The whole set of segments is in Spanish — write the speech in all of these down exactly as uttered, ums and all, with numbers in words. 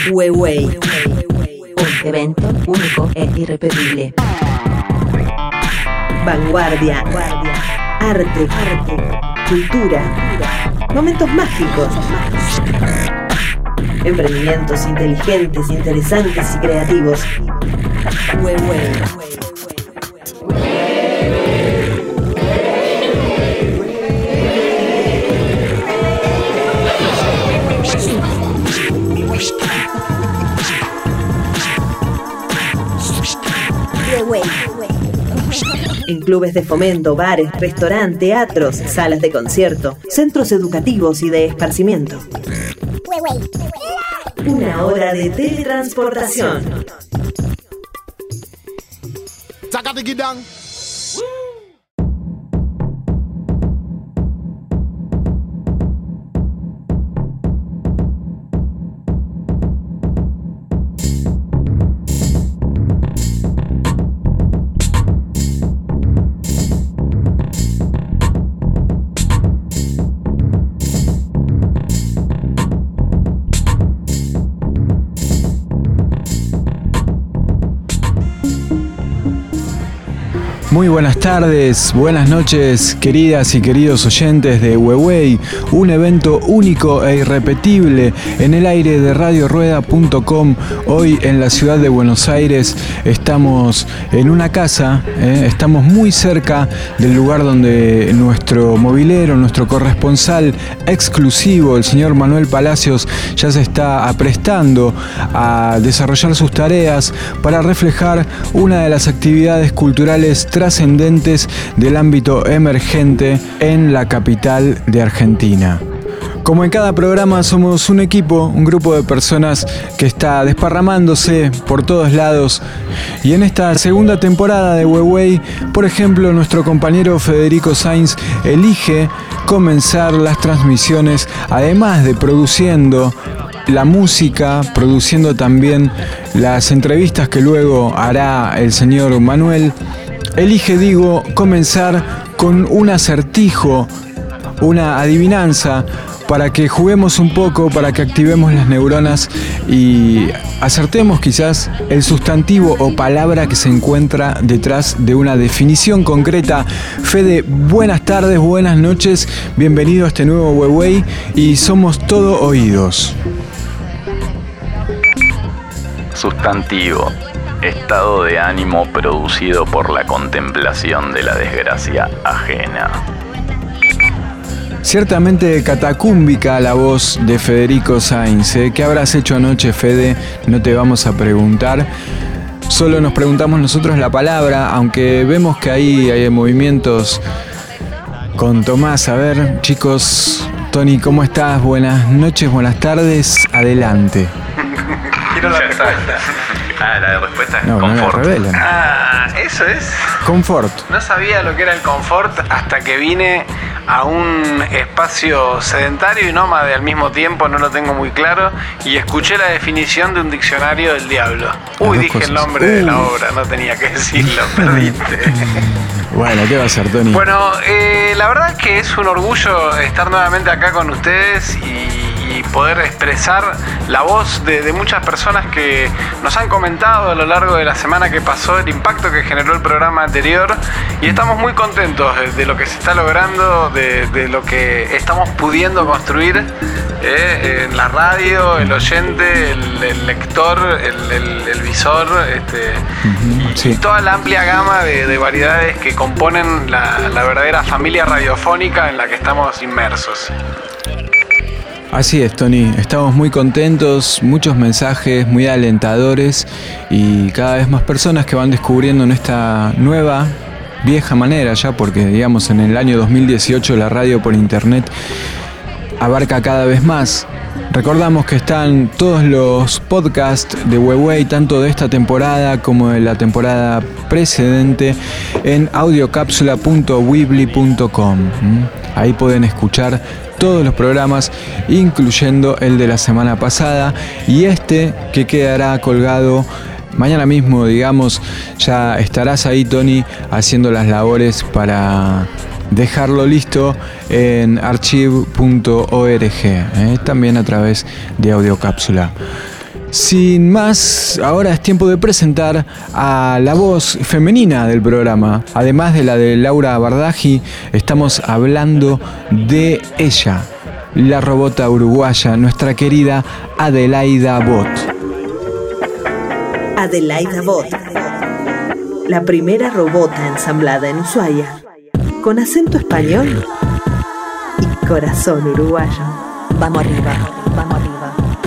Huewei, un evento único e irrepetible. Vanguardia, arte, cultura, momentos mágicos, emprendimientos inteligentes, interesantes y creativos. Huewei. En clubes de fomento, bares, restaurantes, teatros, salas de concierto, centros educativos y de esparcimiento. Una hora de teletransportación. Muy buenas tardes, buenas noches, queridas y queridos oyentes de Huewei, un evento único e irrepetible en el aire de radio rueda punto com. Hoy en la ciudad de Buenos Aires estamos en una casa, eh, estamos muy cerca del lugar donde nuestro movilero, nuestro corresponsal exclusivo, el señor Manuel Palacios, ya se está aprestando a desarrollar sus tareas para reflejar una de las actividades culturales trascendentes del ámbito emergente en la capital de Argentina. Como en cada programa somos un equipo, un grupo de personas que está desparramándose por todos lados, y en esta segunda temporada de Huewei, por ejemplo, nuestro compañero Federico Sainz elige comenzar las transmisiones, además de produciendo la música, produciendo también las entrevistas que luego hará el señor Manuel. Elige, digo, comenzar con un acertijo, una adivinanza, para que juguemos un poco, para que activemos las neuronas y acertemos quizás el sustantivo o palabra que se encuentra detrás de una definición concreta. Fede, buenas tardes, buenas noches, bienvenido a este nuevo Huewei y somos todo oídos. Sustantivo: estado de ánimo producido por la contemplación de la desgracia ajena. Ciertamente catacúmbica la voz de Federico Sainz, ¿eh? ¿Qué habrás hecho anoche, Fede? No te vamos a preguntar. Solo nos preguntamos nosotros la palabra, aunque vemos que ahí hay movimientos con Tomás. A ver, chicos, Tony, ¿cómo estás? Buenas noches, buenas tardes, adelante. Quiero la respuesta. Ah, la respuesta es no, confort. No la revelan. Ah, eso es. Confort. No sabía lo que era el confort hasta que vine a un espacio sedentario y nómade al mismo tiempo, no lo tengo muy claro, y escuché la definición de un diccionario del diablo. Uy, dije cosas. El nombre uh. de la obra, no tenía que decirlo, perdiste. Bueno, ¿qué va a hacer, Tony? Bueno, eh, la verdad es que es un orgullo estar nuevamente acá con ustedes y, y poder expresar la voz de, de muchas personas que nos han comentado a lo largo de la semana que pasó el impacto que generó el programa anterior, y estamos muy contentos de, de lo que se está logrando, de, de lo que estamos pudiendo construir eh, en la radio, el oyente, el, el lector, el, el, el visor, este, uh-huh, y, sí. y toda la amplia gama de, de variedades que componen la, la verdadera familia radiofónica en la que estamos inmersos. Así es, Tony, estamos muy contentos, muchos mensajes muy alentadores y cada vez más personas que van descubriendo en esta nueva, vieja manera ya, porque digamos en el año dos mil dieciocho la radio por internet abarca cada vez más. Recordamos que están todos los podcasts de Huewei, tanto de esta temporada como de la temporada precedente, en audiocapsula punto weebly punto com. Ahí pueden escuchar todos los programas, incluyendo el de la semana pasada y este que quedará colgado mañana mismo, digamos. Ya estarás ahí, Tony, haciendo las labores para dejarlo listo en archive punto org, ¿eh? También a través de Audiocápsula. Sin más, ahora es tiempo de presentar a la voz femenina del programa. Además de la de Laura Bardaji, estamos hablando de ella, la robota uruguaya, nuestra querida Adelaida Bot. Adelaida Bot, la primera robota ensamblada en Ushuaia, con acento español y corazón uruguayo. Vamos arriba, vamos arriba.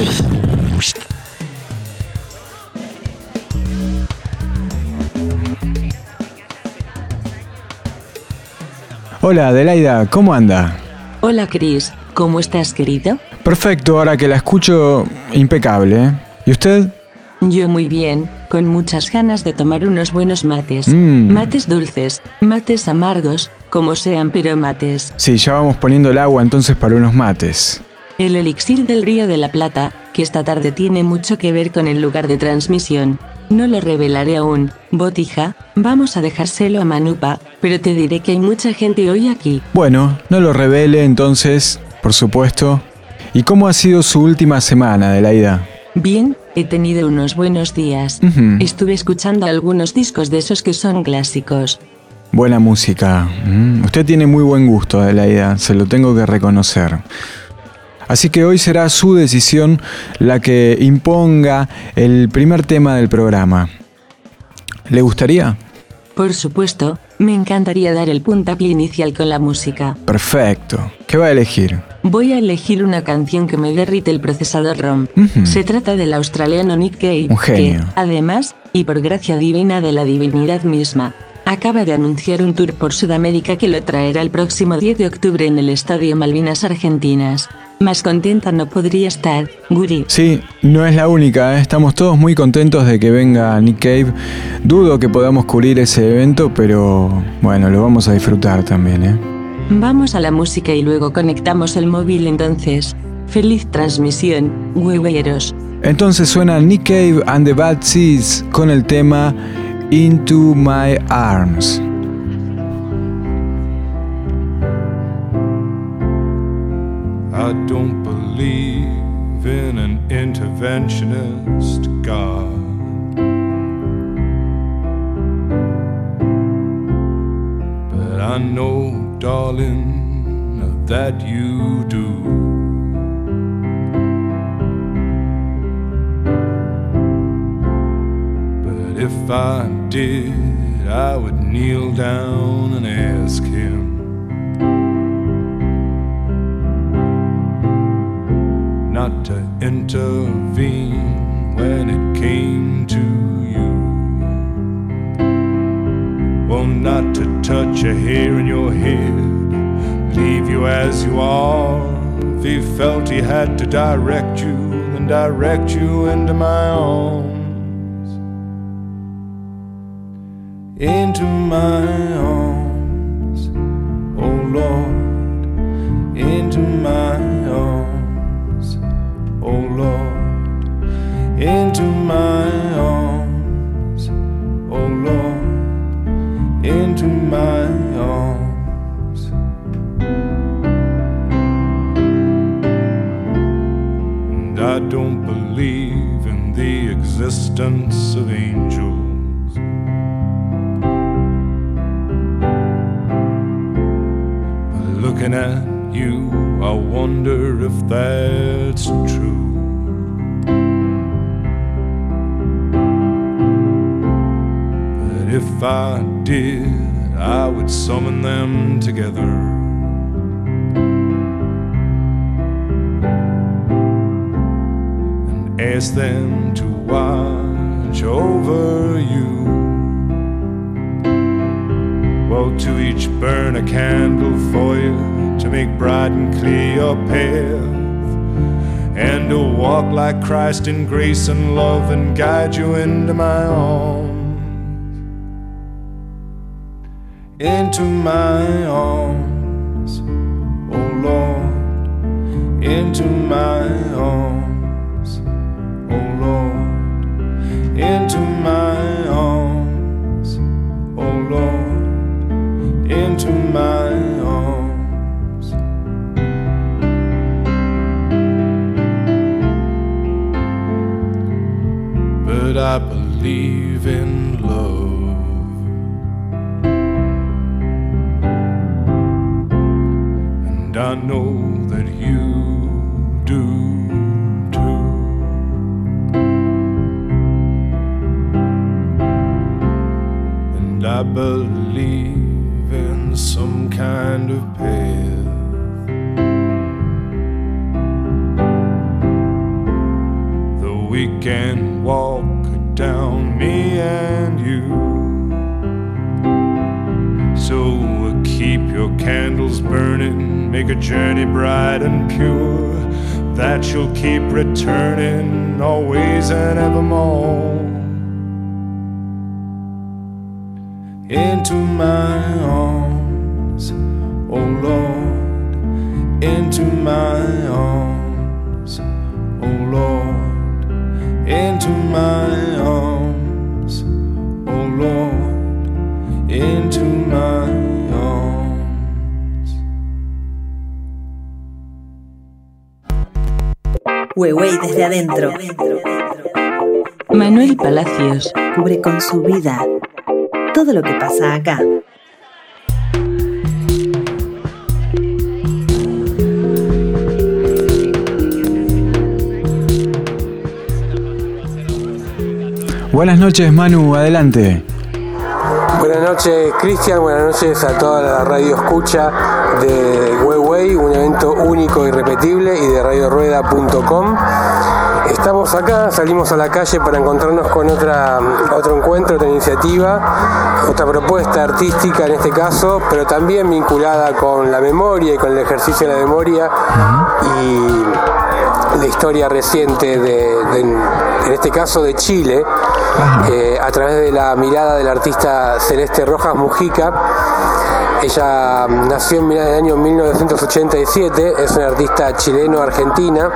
Hola Adelaida, ¿cómo anda? Hola Cris, ¿cómo estás, querido? Perfecto, ahora que la escucho, impecable, ¿eh? ¿Y usted? Yo muy bien, con muchas ganas de tomar unos buenos mates. Mm. Mates dulces, mates amargos, como sean, pero mates. Sí, ya vamos poniendo el agua entonces para unos mates. El elixir del Río de la Plata, que esta tarde tiene mucho que ver con el lugar de transmisión. No lo revelaré aún, Botija, vamos a dejárselo a Manupa, pero te diré que hay mucha gente hoy aquí. Bueno, no lo revele entonces, por supuesto. ¿Y cómo ha sido su última semana, Adelaida? Bien, he tenido unos buenos días. Uh-huh. Estuve escuchando algunos discos de esos que son clásicos. Buena música. Mm, usted tiene muy buen gusto, Adelaida, se lo tengo que reconocer. Así que hoy será su decisión la que imponga el primer tema del programa. ¿Le gustaría? Por supuesto, me encantaría dar el puntapié inicial con la música. Perfecto. ¿Qué va a elegir? Voy a elegir una canción que me derrite el procesador ROM. Uh-huh. Se trata del australiano Nick Cave, Un genio. que, además, y por gracia divina de la divinidad misma, acaba de anunciar un tour por Sudamérica que lo traerá el próximo diez de octubre en el Estadio Malvinas Argentinas. Más contenta no podría estar, Guri. Sí, no es la única, ¿eh? Estamos todos muy contentos de que venga Nick Cave. Dudo que podamos cubrir ese evento, pero bueno, lo vamos a disfrutar también, ¿eh? Vamos a la música y luego conectamos el móvil entonces. Feliz transmisión, hueveros. Entonces suena Nick Cave and the Bad Seeds con el tema Into My Arms. I don't believe in an interventionist God. But I know, darling, that you do. But if I did, I would kneel down and ask him not to intervene when it came to you. Well, not to touch a hair in your head, leave you as you are. If he felt he had to direct you, then direct you into my arms. Into my arms, oh Lord, into my arms, oh Lord, into my arms, oh Lord, into my arms. And I don't believe in the existence of angels. But looking at you, I wonder if that's true. But if I did, I would summon them together and ask them to watch over you. Well, to each burn a candle for you, to make bright and clear your path, and to walk like Christ in grace and love and guide you into my arms. Into my arms, oh Lord, into my arms, oh Lord, into my arms, oh Lord, into my arms. I believe in love. And I know that you do too. And I believe in some kind of path that we can walk down, me and you. So keep your candles burning, make a journey bright and pure, that you'll keep returning always and evermore. Into my arms, oh Lord, into my arms, oh Lord, into my arms, oh Lord, into my arms. Huehue desde adentro. Manuel Palacios Cubre con su vida todo lo que pasa acá. Buenas noches, Manu, adelante. Buenas noches, Cristian, buenas noches a toda la radio escucha de Huehue, un evento único e irrepetible, y de radio rueda punto com. Estamos acá, salimos a la calle para encontrarnos con otra, otro encuentro, otra iniciativa, otra propuesta artística en este caso, pero también vinculada con la memoria y con el ejercicio de la memoria y la historia reciente de, de en este caso de Chile, eh, a través de la mirada de la artista Celeste Rojas Mujica. Ella nació en el año mil novecientos ochenta y siete, es una artista chileno-argentina,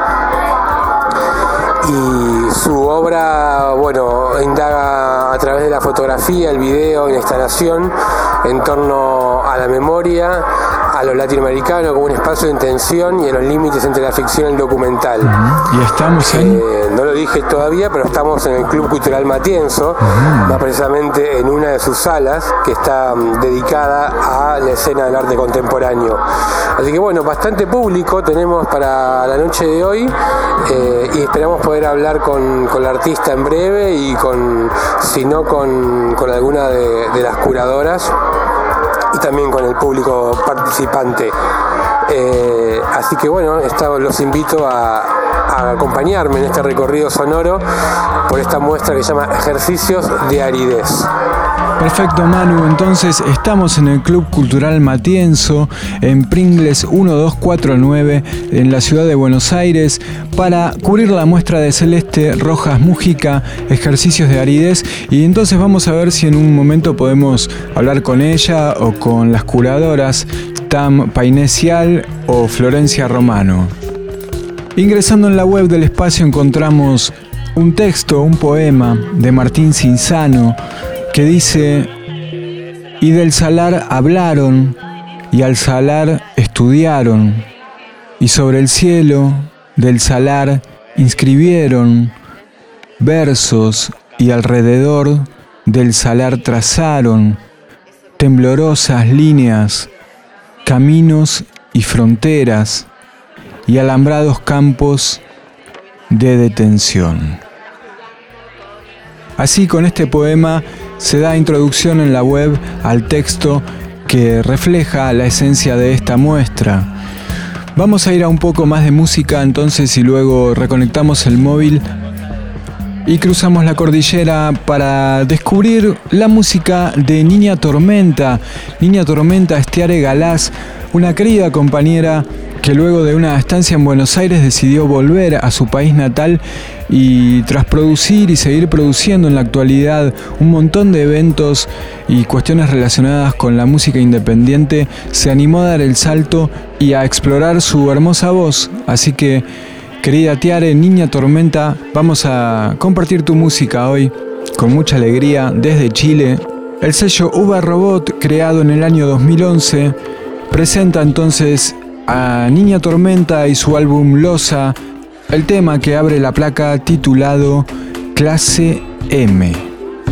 y su obra, bueno, indaga a través de la fotografía, el video y la instalación en torno a la memoria, a lo latinoamericano como un espacio de intención y a los límites entre la ficción y el documental. Uh-huh. Y estamos en... Eh, no lo dije todavía, pero estamos en el Club Cultural Matienzo, uh-huh. más precisamente en una de sus salas que está um, dedicada a la escena del arte contemporáneo. Así que bueno, bastante público tenemos para la noche de hoy, eh, y esperamos poder hablar con, con la artista en breve y con, si no, con, con alguna de, de las curadoras y también con el público participante. Eh, así que bueno, esta, los invito a, a acompañarme en este recorrido sonoro por esta muestra que se llama Ejercicios de Aridez. Perfecto, Manu. Entonces estamos en el Club Cultural Matienzo, en Pringles uno dos cuatro nueve, en la ciudad de Buenos Aires, para cubrir la muestra de Celeste Rojas Mujica, Ejercicios de Aridez. Y entonces vamos a ver si en un momento podemos hablar con ella o con las curadoras Tam Painesial o Florencia Romano. Ingresando en la web del espacio encontramos un texto, un poema de Martín Cinzano, que dice: y del salar hablaron, y al salar estudiaron, y sobre el cielo del salar inscribieron versos, y alrededor del salar trazaron temblorosas líneas, caminos y fronteras, y alambrados campos de detención. Así, con este poema se da introducción en la web al texto que refleja la esencia de esta muestra. Vamos a ir a un poco más de música entonces y luego reconectamos el móvil y cruzamos la cordillera para descubrir la música de Niña Tormenta. Niña Tormenta es Tiare Galás, una querida compañera que luego de una estancia en Buenos Aires decidió volver a su país natal y tras producir y seguir produciendo en la actualidad un montón de eventos y cuestiones relacionadas con la música independiente, se animó a dar el salto y a explorar su hermosa voz. Así que, querida Tiare, Niña Tormenta, vamos a compartir tu música hoy con mucha alegría desde Chile. El sello Uva Robot, creado en el año dos mil once, presenta entonces a Niña Tormenta y su álbum Losa, el tema que abre la placa titulado Clase M.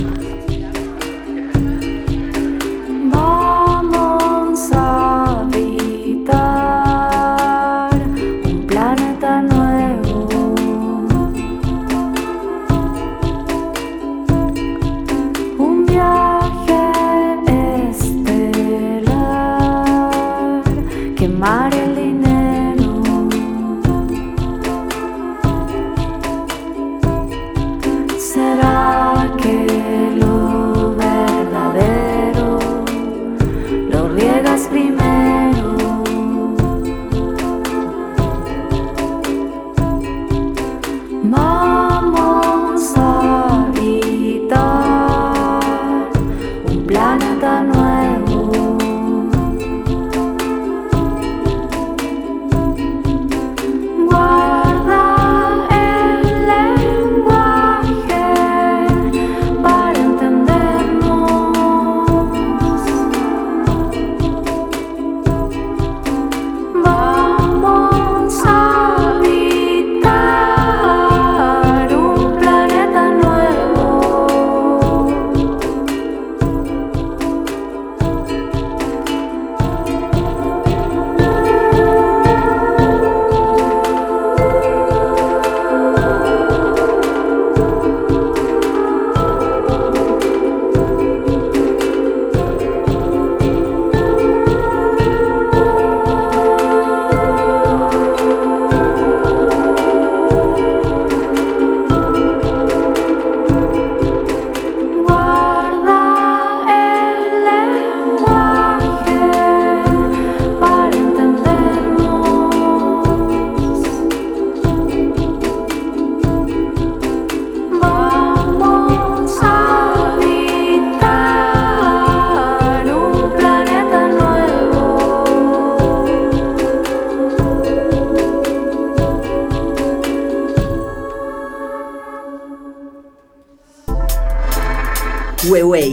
Huehue.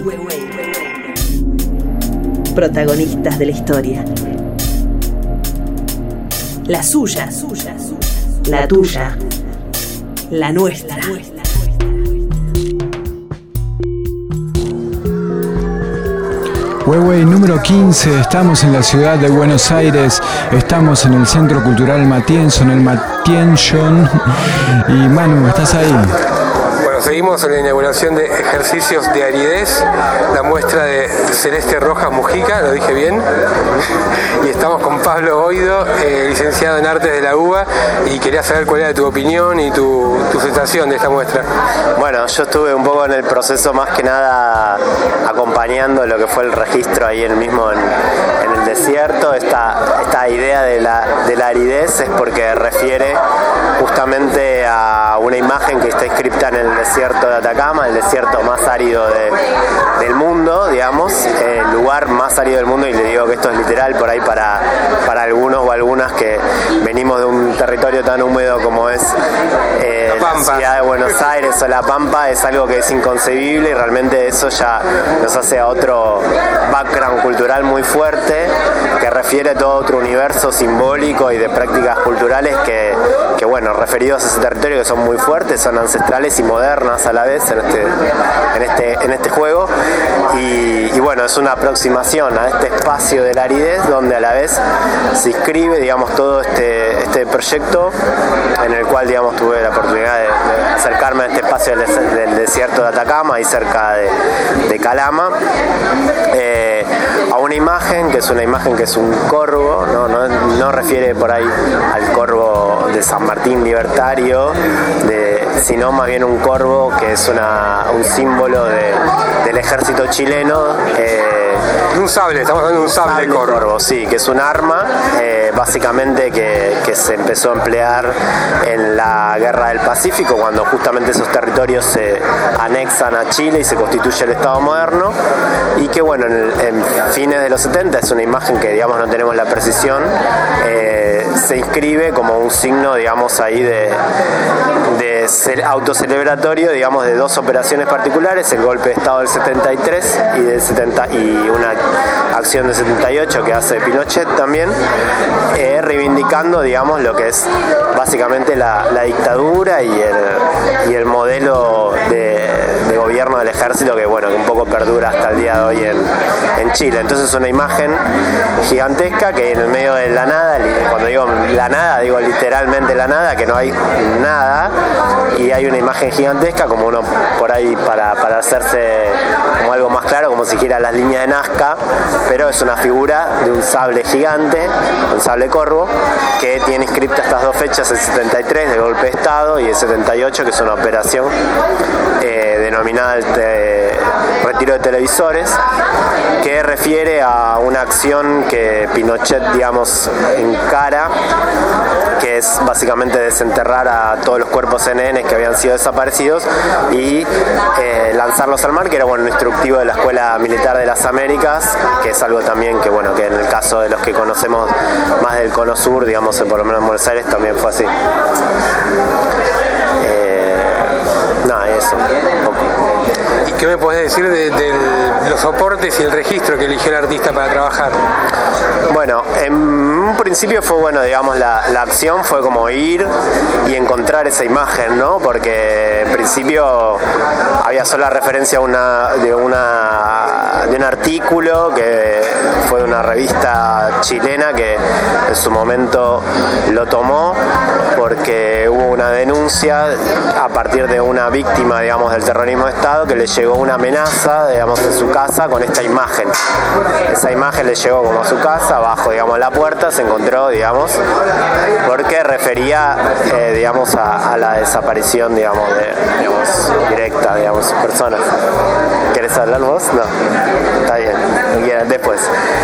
Protagonistas de la historia. La suya, la tuya, la nuestra. Huehue número quince, estamos en la ciudad de Buenos Aires, estamos en el Centro Cultural Matienzo, en el Matiención. Y Manu, ¿estás ahí? Bueno, seguimos en la inauguración de ejercicios de aridez, la muestra de Celeste Rojas Mujica, lo dije bien, y estamos con Pablo Boido, eh, licenciado en Artes de la U B A, y quería saber cuál era tu opinión y tu, tu sensación de esta muestra. Bueno, yo estuve un poco en el proceso, más que nada acompañando lo que fue el registro ahí en mismo en, en el desierto. Esta, esta idea de la, de la aridez es porque refiere justamente a una imagen que está inscripta en el desierto de Atacama, el desierto más árido de, del mundo, digamos, el lugar más árido del mundo, y le digo que esto es literal por ahí para, para algunos o algunas que venimos de un territorio tan húmedo como es eh, la, la ciudad de Buenos Aires o La Pampa. Es algo que es inconcebible y realmente eso ya nos hace a otro background cultural muy fuerte, que refiere a todo otro universo simbólico y de prácticas culturales que, que bueno, referidos a ese territorio, que son muy fuertes, son ancestrales y modernas a la vez en este, en este, en este juego. Y, y bueno, es una aproximación a este espacio de la aridez donde a la vez se inscribe, digamos, todo este, este proyecto en el cual, digamos, tuve la oportunidad de, de acercarme a este espacio del, del desierto de Atacama y cerca de, de Calama, eh, a una imagen que es una imagen que es un corvo, no, no, no refiere por ahí al corvo de San Martín libertario, de, sino más bien un corvo que es una, un símbolo de, del ejército chileno. Eh, un sable, estamos hablando de un sable, sable corvo. corvo. Sí, que es un arma, eh, básicamente que, que se empezó a emplear en la Guerra del Pacífico, cuando justamente esos territorios se anexan a Chile y se constituye el Estado moderno, y que bueno, en, en fines de los setenta, es una imagen que, digamos, no tenemos la precisión, eh, se inscribe como un signo, digamos, ahí de, de ser autocelebratorio, digamos, de dos operaciones particulares: el golpe de Estado del setenta y tres y del setenta y una acción del setenta y ocho que hace Pinochet también, eh, reivindicando, digamos, lo que es básicamente la, la dictadura y el, y el modelo de, de gobierno del ejército que, bueno, que un poco perdura hasta el día de hoy en, en Chile. Entonces es una imagen gigantesca que en el medio de la nada, cuando digo la nada, digo literalmente la nada, que no hay nada, y hay una imagen gigantesca como uno por ahí para, para hacerse como algo más claro, como si quiera las líneas de Nazca, pero es una figura de un sable gigante, un sable corvo, que tiene inscriptas estas dos fechas, el setenta y tres de golpe de Estado y el setenta y ocho, que es una operación eh, denominada el te- retiro de televisores, que refiere a una acción que Pinochet, digamos, encara, que es básicamente desenterrar a todos los cuerpos N N que habían sido desaparecidos y eh, lanzarlos al mar, que era, bueno, un instructivo de la Escuela Militar de las Américas, que es algo también que, bueno, que en el caso de los que conocemos más del Cono Sur, digamos, por lo menos en Buenos Aires, también fue así. Eh, nada, eso, un poco. ¿Y qué me podés decir de, de los soportes y el registro que eligió el artista para trabajar? Bueno, en un principio fue, bueno, digamos, la, la acción fue como ir y encontrar esa imagen, ¿no? Porque en principio había sola referencia a una, de, una, de un artículo que fue de una revista chilena que en su momento lo tomó porque hubo una denuncia a partir de una víctima, digamos, del terrorismo de Estado, que le llegó una amenaza, digamos, en su casa con esta imagen. Esa imagen le llegó como a su casa, abajo, digamos, la puerta, se encontró, digamos, porque refería, eh, digamos, a, a la desaparición, digamos, de, digamos, directa, digamos, personas. ¿Querés hablar vos? No. Está bien. Después.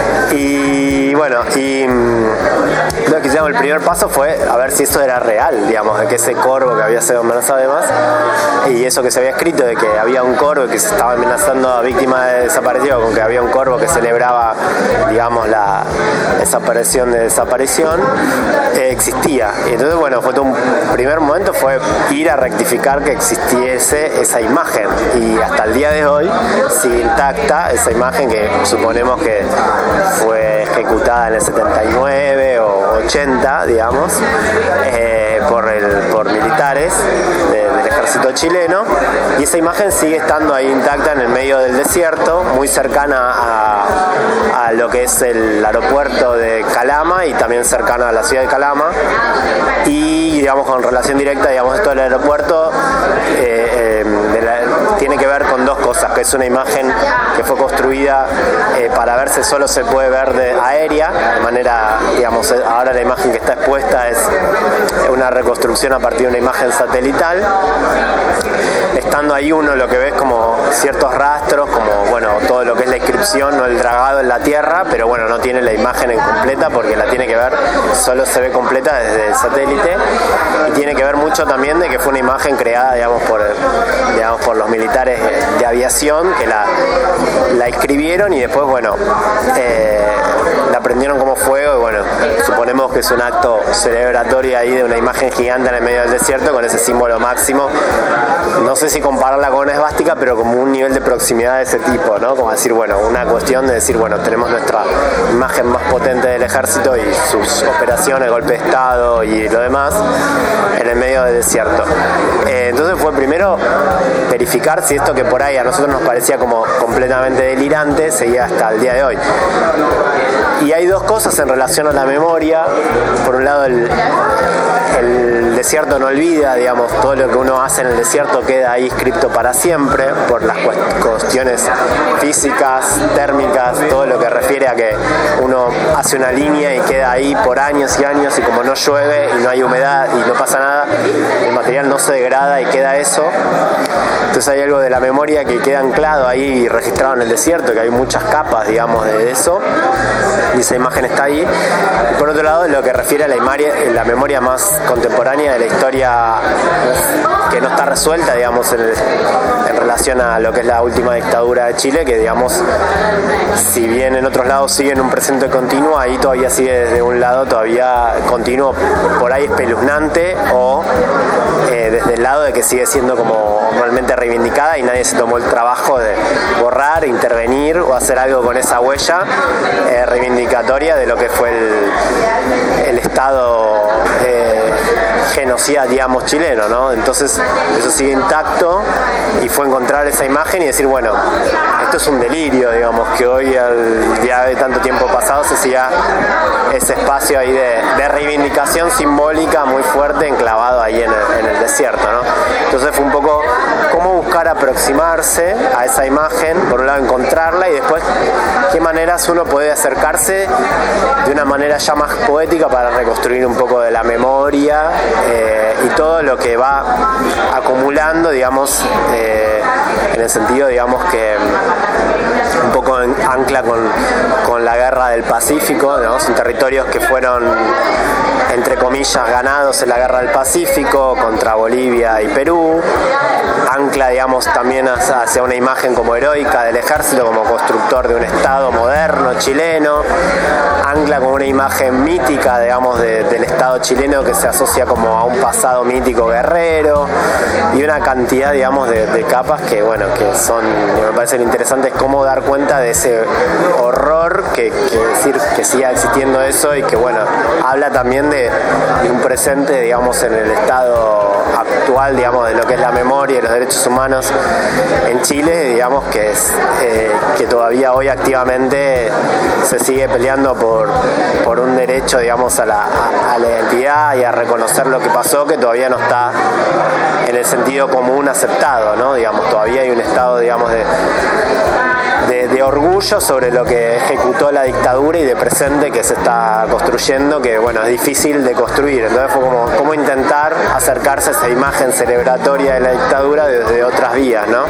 Y bueno, y lo que hicimos, el primer paso fue a ver si eso era real, digamos, de que ese corvo que había sido amenazado además, y eso que se había escrito de que había un corvo que se estaba amenazando a víctimas de desaparecidos, con que había un corvo que celebraba, digamos, la desaparición de desaparición, eh, existía. Y entonces, bueno, fue todo un primer momento fue ir a rectificar que existiese esa imagen, y hasta el día de hoy sigue intacta esa imagen, que suponemos que fue ejecutada en el setenta y nueve o ochenta, digamos, eh, por, el, por militares de, del ejército chileno, y esa imagen sigue estando ahí intacta en el medio del desierto, muy cercana a, a lo que es el aeropuerto de Calama y también cercana a la ciudad de Calama, y, digamos, con relación directa, digamos, esto del aeropuerto eh, eh, de la, tiene que ver con dos cosas, que es una imagen que fue construida eh, para verse, solo se puede ver de aérea, de manera, digamos, ahora la imagen que está expuesta es una reconstrucción a partir de una imagen satelital. Estando ahí uno lo que ve es como ciertos rastros, como, bueno, todo lo que es la inscripción o el dragado en la tierra, pero bueno, no tiene la imagen en completa porque la tiene que ver, solo se ve completa desde el satélite, y tiene que ver mucho también de que fue una imagen creada, digamos, por, digamos, por los militares de aviación que la, la inscribieron y después, bueno, eh, la prendieron como fuego, y bueno, suponemos que es un acto celebratorio ahí de una imagen gigante en el medio del desierto con ese símbolo máximo. No sé si compararla con una esvástica, pero como un nivel de proximidad de ese tipo, ¿no? Como decir, bueno, una cuestión de decir, bueno, tenemos nuestra imagen más potente del ejército y sus operaciones, golpe de Estado y lo demás en el medio del desierto. Eh, entonces fue primero verificar si esto que por ahí a nosotros nos parecía como completamente delirante seguía hasta el día de hoy. Y hay dos cosas en relación a la memoria. Por un lado, el, el desierto no olvida, digamos, todo lo que uno hace en el desierto queda ahí escrito para siempre, por las cuestiones físicas, térmicas, todo lo que refiere a que uno hace una línea y queda ahí por años y años, y como no llueve y no hay humedad y no pasa nada, el material no se degrada y queda eso. Entonces hay algo de la memoria que queda anclado ahí y registrado en el desierto, que hay muchas capas, digamos, de eso, y esa imagen está ahí. Y por otro lado, lo que refiere a la, imaria, la memoria más contemporánea de la historia que no está resuelta, digamos, en, el, en relación a lo que es la última dictadura de Chile, que, digamos, si bien en otros lados sigue en un presente continuo, ahí todavía sigue desde un lado todavía continuo, por ahí espeluznante, o eh, desde el lado de que sigue siendo como realmente reivindicada y nadie se tomó el trabajo de borrar, intervenir o hacer algo con esa huella eh, reivindicatoria de lo que fue el, el Estado eh, genocida, digamos, chileno, ¿no? Entonces eso sigue intacto y fue encontrar esa imagen y decir, bueno, esto es un delirio, digamos, que hoy, al día de tanto tiempo pasado, se siga ese espacio ahí de, de reivindicación simbólica muy fuerte enclavado ahí en el, en el desierto, ¿no? Entonces fue un poco cómo buscar aproximarse a esa imagen, por un lado encontrarla y después qué maneras uno puede acercarse de una manera ya más poética para reconstruir un poco de la memoria eh, y todo lo que va acumulando, digamos, eh, en el sentido, digamos, que un poco en ancla con, con la guerra del Pacífico, ¿no? Son territorios que fueron, entre comillas, ganados en la guerra del Pacífico contra Bolivia y Perú, ancla, digamos, también hacia una imagen como heroica del ejército como constructor de un Estado moderno chileno, ancla como una imagen mítica, digamos, de, del Estado chileno que se asocia como a un pasado mítico guerrero y una cantidad, digamos, de, de capas que, bueno, que son, que me parecen interesantes, cómo dar cuenta de ese horror que, que decir que siga existiendo eso y que, bueno, habla también de, de un presente, digamos, en el estado actual, digamos, de lo que es la memoria y los derechos humanos en Chile, digamos, que es eh, que todavía hoy activamente se sigue peleando por, por un derecho, digamos, a la, a, a la identidad y a reconocer lo que pasó, que todavía no está en el sentido común aceptado, ¿no? Digamos, todavía hay un estado, digamos, de De, de orgullo sobre lo que ejecutó la dictadura y de presente que se está construyendo, que, bueno, es difícil de construir. Entonces fue como, como intentar acercarse a esa imagen celebratoria de la dictadura desde otras vías, ¿no?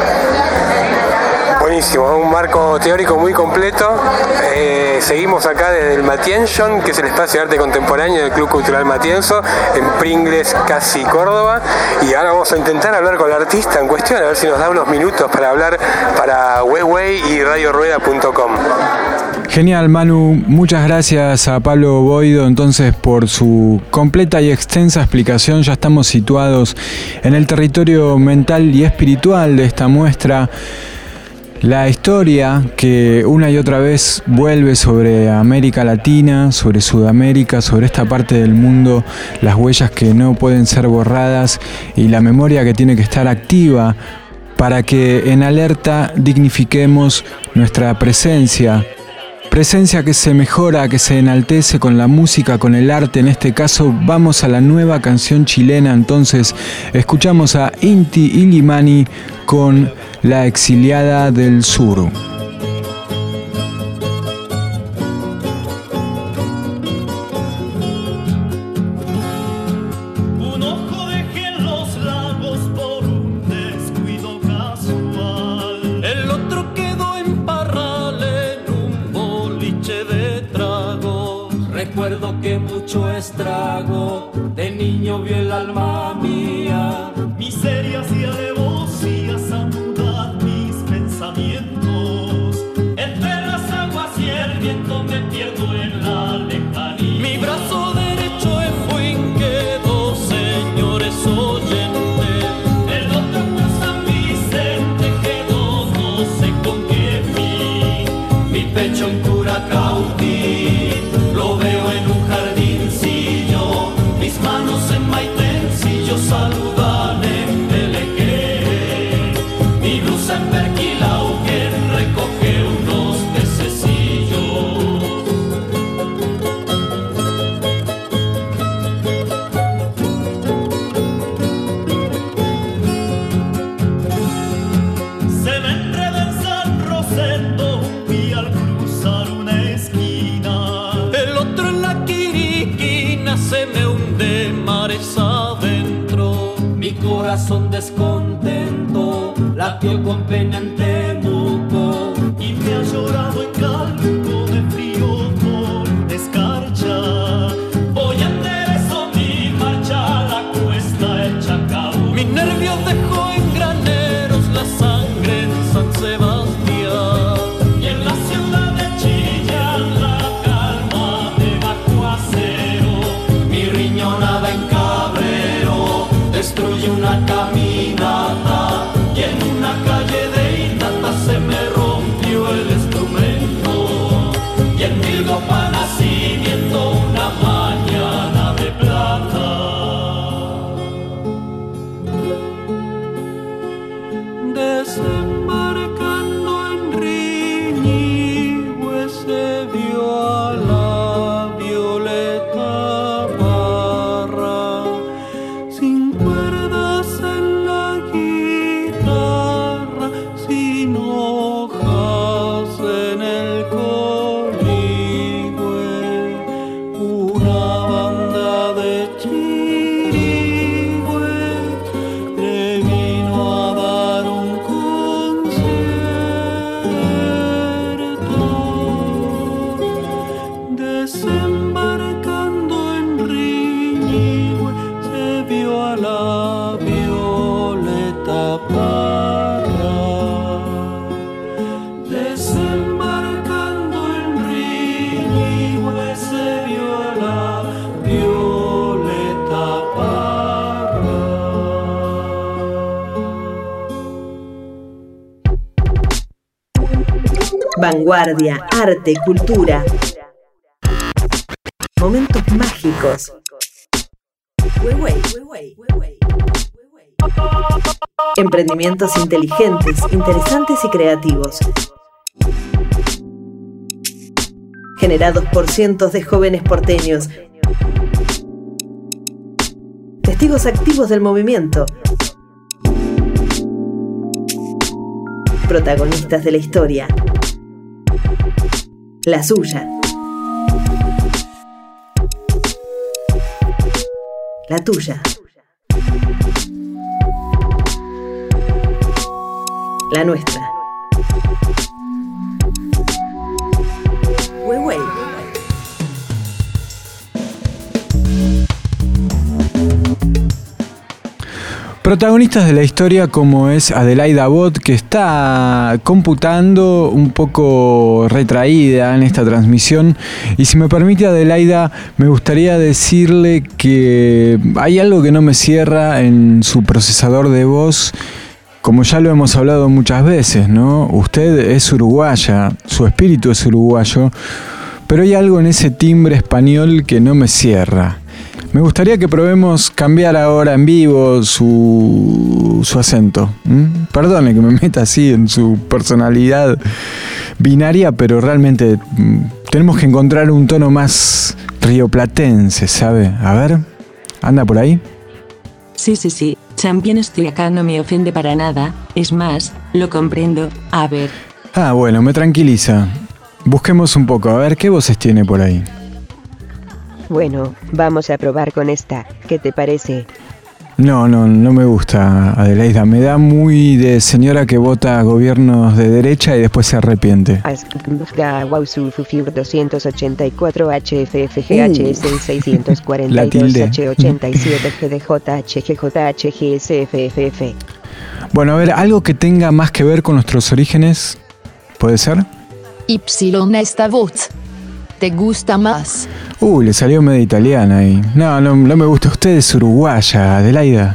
Buenísimo, un marco teórico muy completo. Eh, seguimos acá desde el Matienzo, que es el espacio de arte contemporáneo del Club Cultural Matienzo, en Pringles, casi Córdoba. Y ahora vamos a intentar hablar con la artista en cuestión, a ver si nos da unos minutos para hablar para Huehue y radio rueda punto com. Genial, Manu. Muchas gracias a Pablo Boido entonces por su completa y extensa explicación. Ya estamos situados en el territorio mental y espiritual de esta muestra. La historia que una y otra vez vuelve sobre América Latina, sobre Sudamérica, sobre esta parte del mundo, las huellas que no pueden ser borradas y la memoria que tiene que estar activa para que en alerta dignifiquemos nuestra presencia. Presencia que se mejora, que se enaltece con la música, con el arte. En este caso vamos a la nueva canción chilena. Entonces escuchamos a Inti Illimani con La Exiliada del Sur. Recuerdo que mucho estrago de niño vio el alma mía, miserias y alevosías anudan mis pensamientos. Entre las aguas y el viento me pierdo en la lejanía. Mi brazo derecho en Fuín quedó, señores oyentes. El otro en San Vicente quedó, no sé con qué fin. Mi pecho en Curacautí lo veo en un jardincillo, mis manos en Maitencillo saludan en Pelequé, mi blusa en Perquilauquén recoge unos pececillos. Se me enreda en San Rosendo y al cruzar una esquina, el otro en la Quiriquina se me hunde mares adentro. Mi corazón descontento latió con pena en Temuco y me ha llorado en Calco de frío por escarcha. Voy a enderezo mi marcha a la cuesta de Chacao. Mis nervios dejó en graneros la sangre en San Sebastián y en la ciudad de Chillán la calma debajo acero. Mi riñonada en Cabrero destruye una caminata y en una calle de Itata se me rompió el instrumento y en Milgopa nacimiento una mañana Vanguardia, arte, cultura. Momentos mágicos. Huehue. Emprendimientos inteligentes, interesantes y creativos. Generados por cientos de jóvenes porteños. Testigos activos del movimiento. Protagonistas de la historia. La suya. La tuya. La nuestra. Huehue. Protagonistas de la historia como es Adelaida Bot, que está computando un poco retraída en esta transmisión. Y si me permite, Adelaida, me gustaría decirle que hay algo que no me cierra en su procesador de voz. Como ya lo hemos hablado muchas veces, ¿no? Usted es uruguaya, su espíritu es uruguayo, pero hay algo en ese timbre español que no me cierra. Me gustaría que probemos cambiar ahora en vivo su, su acento. ¿Mm? Perdone que me meta así en su personalidad binaria, pero realmente mm, tenemos que encontrar un tono más rioplatense, ¿sabe? A ver, ¿anda por ahí? Sí, sí, sí, también estoy acá, no me ofende para nada. Es más, lo comprendo. A ver. Ah, bueno, me tranquiliza. Busquemos un poco, a ver qué voces tiene por ahí. Bueno, vamos a probar con esta. ¿Qué te parece? No, no, no me gusta, Adelaida. Me da muy de señora que vota gobiernos de derecha y después se arrepiente. doscientos ochenta y cuatro H F F G H S seiscientos cuarenta y dos H ochenta y siete G D J H G J H G S F F F. Bueno, a ver, algo que tenga más que ver con nuestros orígenes, ¿puede ser? Y esta voz. ¿Te gusta más? Uy, le salió medio italiana ahí. No, no, no me gusta. Usted es uruguaya, Adelaida.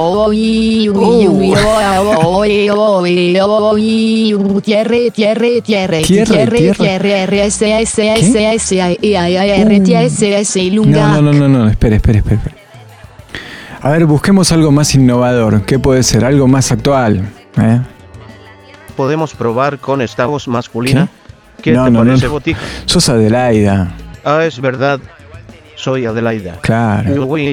Tierre, tierre, tierre, tierre, tierre, S, S, S, S, I, R, T, S, S, lunga. No, no, no, no, espere, espere, espere. A ver, busquemos algo más innovador. ¿Qué puede ser? Algo más actual. ¿Eh? ¿Podemos probar con esta voz masculina? ¿Qué? ¿Qué no, te no, parece, no. Botica? Sos Adelaida. Ah, es verdad. Soy Adelaida. Claro.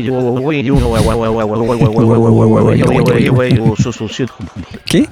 ¿Qué?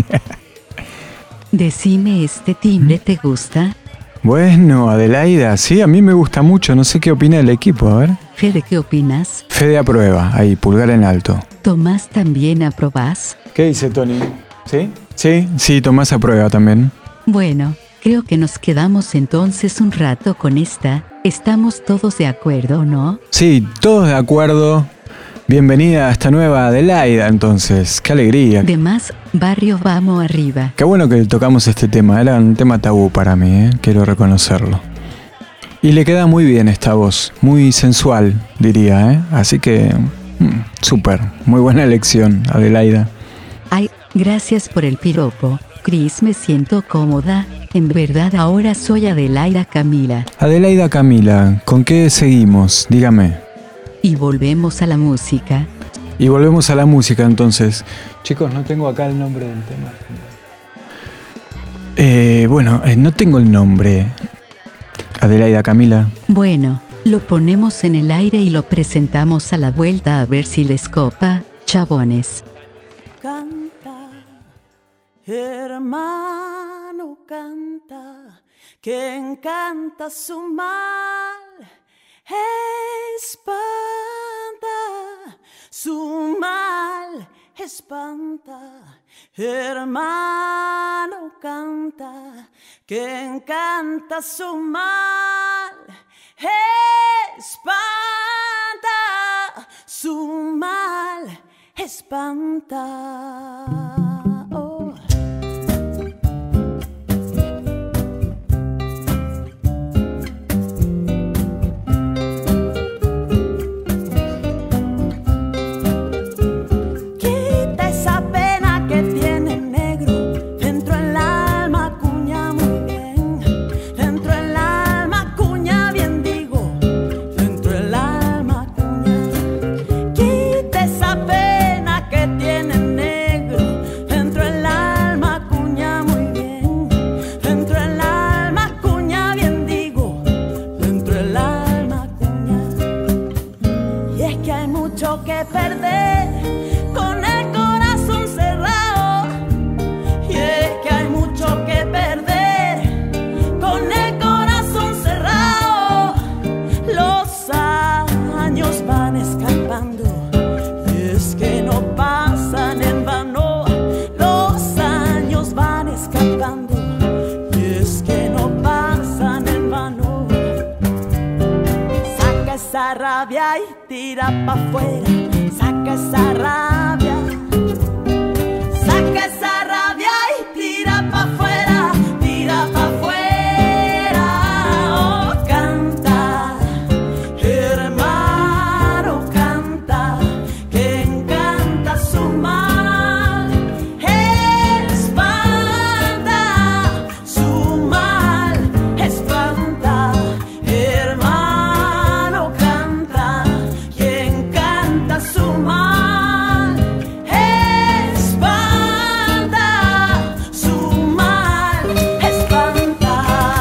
Decime, ¿este timbre te gusta? Bueno, Adelaida, sí, a mí me gusta mucho. No sé qué opina el equipo, a ver. Fede, ¿qué opinas? Fede aprueba. Ahí, pulgar en alto. ¿Tomás también aprobás? ¿Qué dice Tony? ¿Sí? Sí, sí, Tomás aprueba también. Bueno, creo que nos quedamos entonces un rato con esta. ¿Estamos todos de acuerdo, no? Sí, todos de acuerdo. Bienvenida a esta nueva Adelaida, entonces. ¡Qué alegría! De más, barrio, vamos arriba. Qué bueno que tocamos este tema. Era un tema tabú para mí, ¿eh? Quiero reconocerlo. Y le queda muy bien esta voz. Muy sensual, diría, ¿eh? Así que... Mmm, súper. Muy buena elección, Adelaida. Ay, gracias por el piropo. Cris, me siento cómoda. En verdad ahora soy Adelaida Camila. Adelaida Camila, ¿con qué seguimos? Dígame. Y volvemos a la música. Y volvemos a la música entonces. Chicos, no tengo acá el nombre del tema. Eh, bueno, eh, no tengo el nombre. Adelaida Camila. Bueno, lo ponemos en el aire y lo presentamos a la vuelta a ver si les copa, chabones. Canta, hermano, canta, que encanta su mal, espanta, su mal, espanta, hermano, canta, que encanta su mal, espanta, su mal, espanta. Oh. Quita esa pena que tiene negro dentro el alma, cuña muy bien. tira pa' afuera, saca esa rabia, saca esa rabia y tira pa' afuera, tira pa' afuera. Oh, canta, hermano, canta, que encanta su mal, espanta su mal, espanta, hermano, canta, que encanta su mal, espanta su mal, espanta.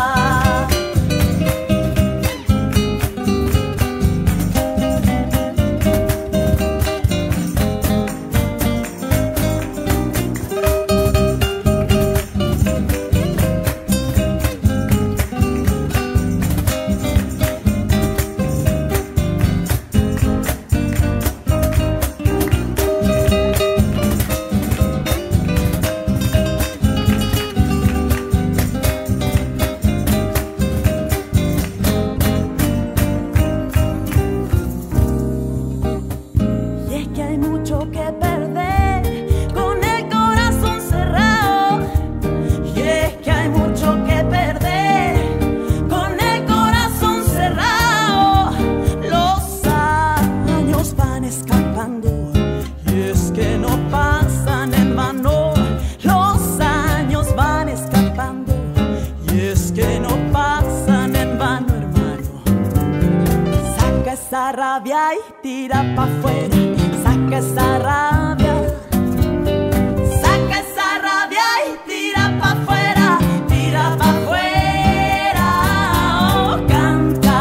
Y es que hay mucho que perder con el corazón cerrado. Y es que hay mucho que perder con el corazón cerrado. Los años van escapando y es que no pasan en vano. Los años van escapando y es que no pasan en vano, hermano. Saca esa rabia y tira pa' afuera, saca esa rabia, saca esa rabia y tira pa' afuera, tira pa' afuera. Oh, canta,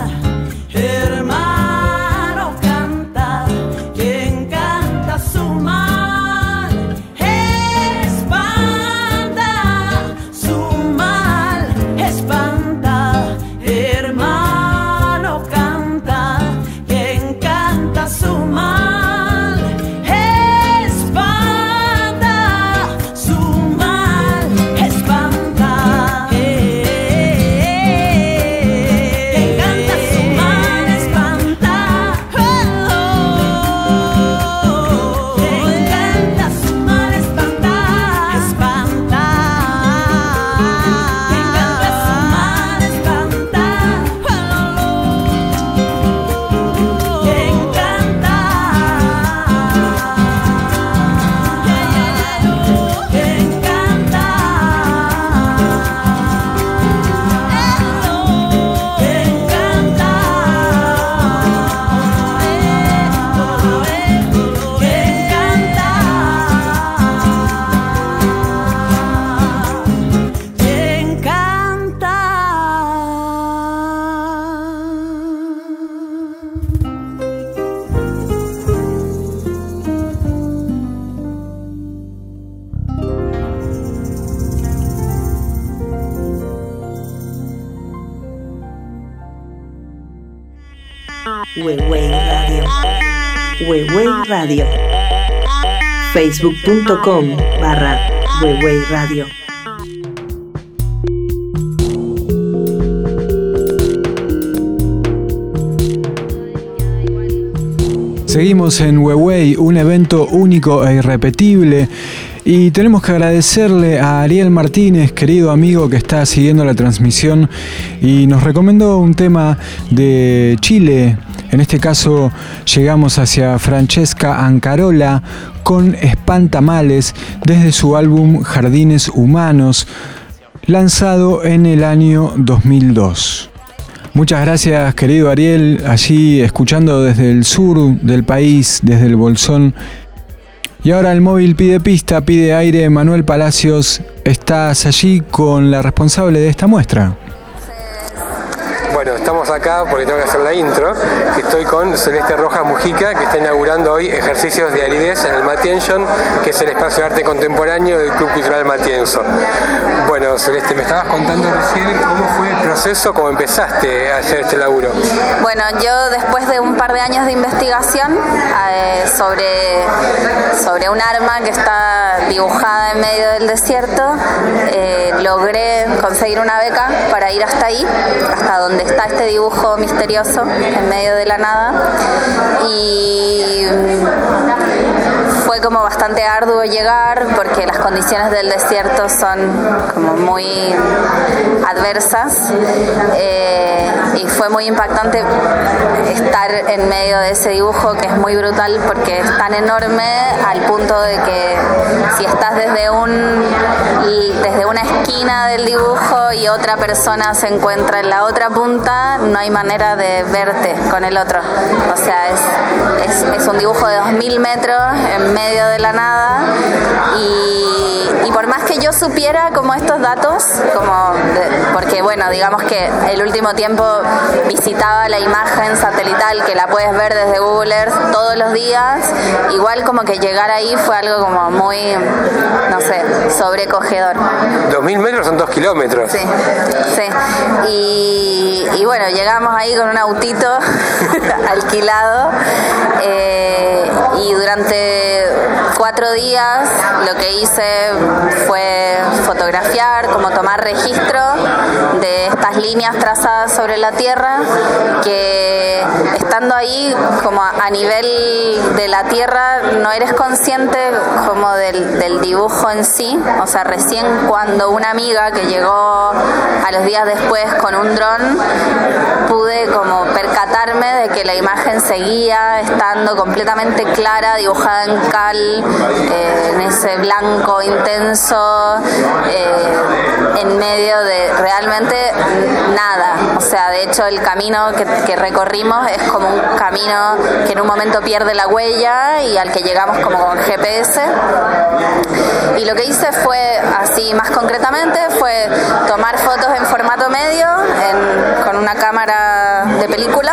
hermano, canta, que encanta su mal, espanta su mal, espanta, hermano, canta, que encanta su mal, espanta su mal, espanta, que encanta su mal, espanta, oh, que encanta su mal, espanta, espanta, que encanta su mal, espanta, oh, que encanta, que encanta, que encanta, que encanta, que encanta. Huehue Radio. Huehue Radio. Facebook.com barra Huehue Radio. Seguimos en Huehue, un evento único e irrepetible. Y tenemos que agradecerle a Ariel Martínez, querido amigo que está siguiendo la transmisión y nos recomendó un tema de Chile. En este caso llegamos hacia Francesca Ancarola con Espantamales desde su álbum Jardines Humanos, lanzado en el año dos mil dos. Muchas gracias, querido Ariel, allí escuchando desde el sur del país, desde el Bolsón. Y ahora el móvil pide pista, pide aire. Manuel Palacios, estás allí con la responsable de esta muestra. Bueno, estamos acá porque tengo que hacer la intro. Estoy con Celeste Rojas Mujica, que está inaugurando hoy ejercicios de aridez en el Matienzo, que es el espacio de arte contemporáneo del Club Cultural Matienzo. Bueno, Celeste, me estabas contando recién cómo fue el proceso, cómo empezaste a hacer este laburo. Bueno, yo después de un par de años de investigación eh, sobre, sobre un arma que está dibujada en medio del desierto, eh, logré conseguir una beca para ir hasta ahí, hasta donde está este dibujo misterioso en medio de la nada, y fue como bastante arduo llegar porque las condiciones del desierto son como muy adversas, eh, y fue muy impactante estar en medio de ese dibujo, que es muy brutal porque es tan enorme al punto de que si estás desde un desde una esquina del dibujo y otra persona se encuentra en la otra punta, no hay manera de verte con el otro. O sea, es, es, es un dibujo de dos mil metros en medio de la nada, y, y por más que yo supiera como estos datos, como de, porque bueno, digamos que el último tiempo visitaba la imagen satelital que la puedes ver desde Google Earth todos los días, igual como que llegar ahí fue algo como muy, no sé, sobrecogedor. Dos mil metros son dos kilómetros. Sí, sí. Y, y bueno, llegamos ahí con un autito alquilado, eh, y durante cuatro días lo que hice fue fotografiar, como tomar registro de estas líneas trazadas sobre la tierra, que estando ahí como a nivel de la tierra no eres consciente como del, del dibujo en sí. O sea, recién cuando una amiga que llegó a los días después con un dron, pude como percatarme de que la imagen seguía estando completamente clara, dibujada en cal, eh, en ese blanco intenso, eh, en medio de realmente nada. O sea, de hecho el camino que, que recorrimos es como un camino que en un momento pierde la huella y al que llegamos como con G P S. Y lo que hice fue, así más concretamente, fue tomar fotos en formato medio en, con una cámara de película,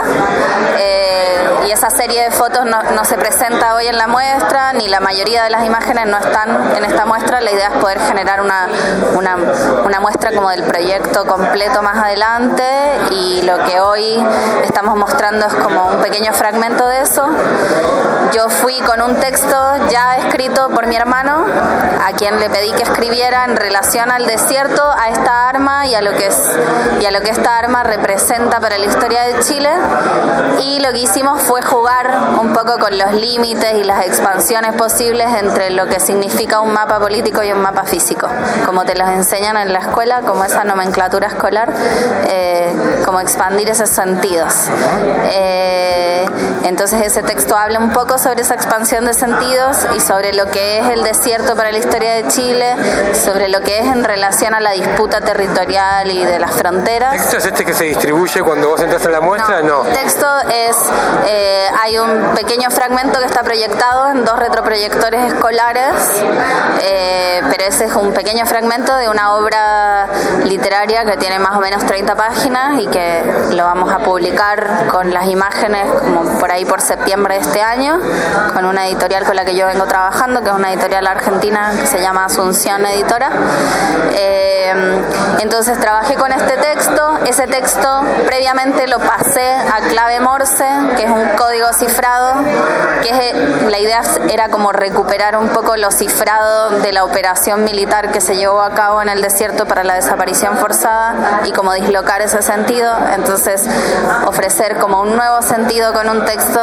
eh, y esa serie de fotos no, no se presenta hoy en la muestra, ni la mayoría de las imágenes no están en esta muestra. La idea es poder generar una, una, una muestra como del proyecto completo más adelante, y lo que hoy estamos mostrando es como un pequeño fragmento de eso. Yo fui con un texto ya escrito por mi hermano, a quien le pedí que escribiera en relación al desierto, a esta arma y a lo que es y a lo que esta arma representa para la historia de Chile. Y lo que hicimos fue jugar un poco con los límites y las expansiones posibles entre lo que significa un mapa político y un mapa físico, como te los enseñan en la escuela, como esa nomenclatura escolar, eh, como expandir esos sentidos. Eh, entonces ese texto habla un poco sobre esa expansión de sentidos y sobre lo que es el desierto para la historia de Chile, sobre lo que es en relación a la disputa territorial y de las fronteras. ¿El texto es este que se distribuye cuando vos entras en la muestra? No. no. El texto es, eh, hay un pequeño fragmento que está proyectado en dos retroproyectores escolares, eh, pero ese es un pequeño fragmento de una obra literaria que tiene más o menos treinta páginas y que lo vamos a publicar con las imágenes como por ahí por septiembre de este año, con una editorial con la que yo vengo trabajando, que es una editorial argentina que se llama Asunción Editora. Eh, entonces trabajé con este texto. Ese texto previamente lo pasé a clave Morse, que es un código cifrado, que es, la idea era como recuperar un poco lo cifrado de la operación militar que se llevó a cabo en el desierto para la desaparición forzada y como dislocar ese sentido. Entonces ofrecer como un nuevo sentido con un texto,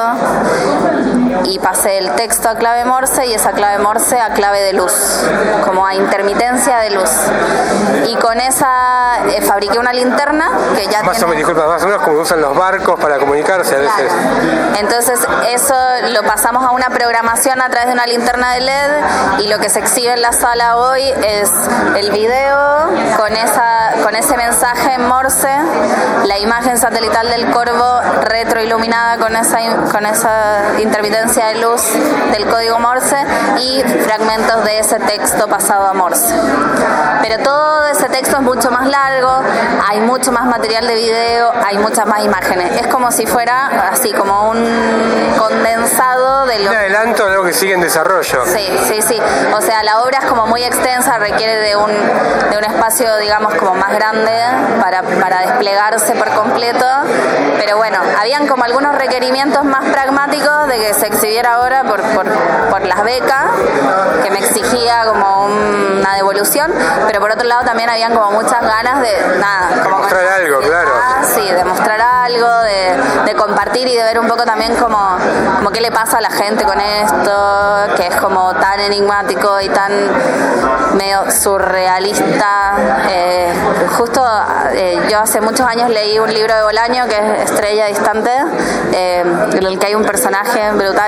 y pasé el texto a clave Morse y esa clave Morse a clave de luz, como a intermitencia de luz. Y con esa eh, fabriqué una linterna que ya más tiene... o menos, disculpa, más o menos como usan los barcos para comunicarse a veces. Claro. Entonces eso lo pasamos a una programación a través de una linterna de L E D, y lo que se exhibe en la sala hoy es el video con esa con ese mensaje en Morse, la imagen satelital del corvo retroiluminada con esa con esa intermitencia de luz del código Morse, y fragmentos de ese texto pasado a Morse. Pero todo ese texto es mucho más largo, hay mucho más material de video, hay muchas más imágenes. Es como si fuera así, como un condensado de lo... Un adelanto de algo que sigue en desarrollo. Sí, sí, sí. O sea, la obra es como muy extensa, requiere de un, de un espacio, digamos, como más grande para, para desplegarse por completo. Pero bueno, habían como algunos requerimientos más pragmáticos de que se exhibiera ahora por, por, por las becas, que me exigía como un, una devolución, pero por otro lado también habían como muchas ganas de, nada, como mostrar algo, claro. Sí, de mostrar algo, de, de compartir y de ver un poco también como, como qué le pasa a la gente con esto, que es como tan enigmático y tan medio surrealista. Eh, justo eh, yo hace muchos años leí un libro de Bolaño que es Estrella Distante, eh, en el que hay un personaje brutal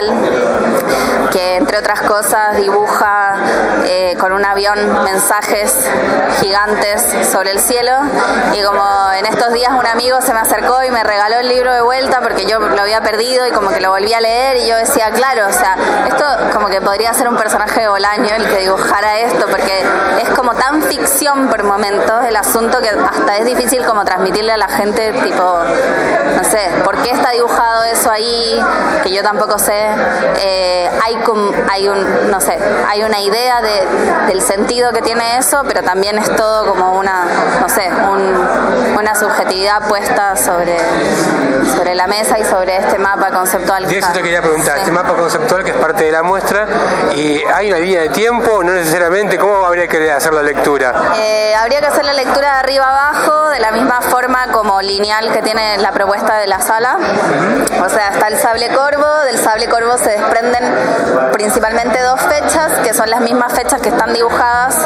que entre otras cosas dibuja eh, con un avión mensajes gigantes sobre el cielo, y como en estos días un amigo se me acercó y me regaló el libro de vuelta porque yo lo había perdido y como que lo volví a leer y yo decía, claro, o sea, esto como que podría ser un personaje de Bolaño el que dibujara esto, porque es como tan ficción por momentos el asunto que hasta es difícil como transmitirle a la gente, tipo, no sé, ¿por qué está dibujado eso ahí? Que yo tampoco sé. Eh, hay, com, hay un, no sé, hay una idea de, del sentido que tiene eso, pero también es todo como una, no sé, un, una subjetividad puesta sobre, sobre la mesa y sobre este mapa conceptual. De eso te quería preguntar, sí. Este mapa conceptual que es parte de la muestra, ¿y hay una línea de tiempo? No necesariamente, ¿cómo habría que hacer la lectura? Eh, habría que hacer la lectura de arriba abajo, de la misma forma como lineal que tiene la propuesta de la sala. Uh-huh. O sea, está el sable corvo, del sable corvo se desprenden principalmente dos fechas, que son las mismas fechas que están dibujadas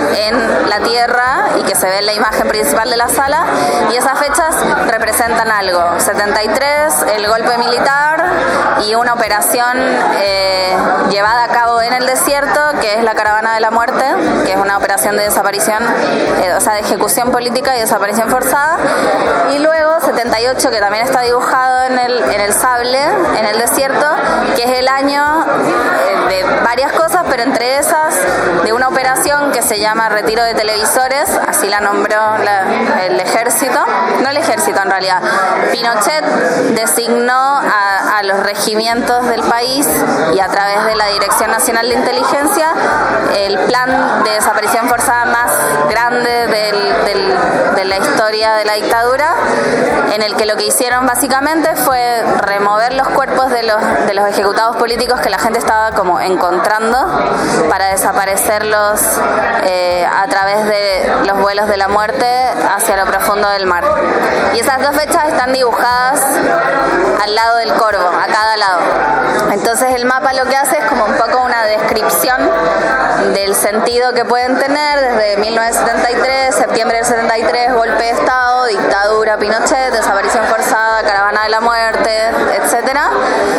en la Tierra y que se ve en la imagen principal de la sala, y esas fechas representan algo. setenta y tres, el golpe militar y una operación eh, llevada a cabo en el desierto, que es la Caravana de la Muerte, que es una operación de desaparición, eh, o sea, de ejecución política y desaparición forzada. Y luego setenta y ocho, que también está dibujado en el, en el sable, en el desierto, que es el año eh, de varias cosas, pero entre esas de una operación que se llama Retiro de Televisores, así la nombró la, el ejército, no el ejército en realidad. Pinochet designó a, a los regimientos del país y a través de la Dirección Nacional de Inteligencia el plan de desaparición forzada más grande del, del, de la historia de la dictadura, en el que lo que hicieron básicamente fue remover los cuerpos de los, de los ejecutados políticos que la gente estaba como encontrando para desaparecerlos eh, a través de los vuelos de la muerte hacia lo profundo del mar. Y esas dos fechas están dibujadas al lado del corvo, a cada lado. Entonces el mapa lo que hace es como un poco una descripción del sentido que pueden tener desde mil novecientos setenta y tres, septiembre del setenta y tres, golpe de Estado, dictadura Pinochet, desaparición forzada, Caravana de la Muerte, etcétera.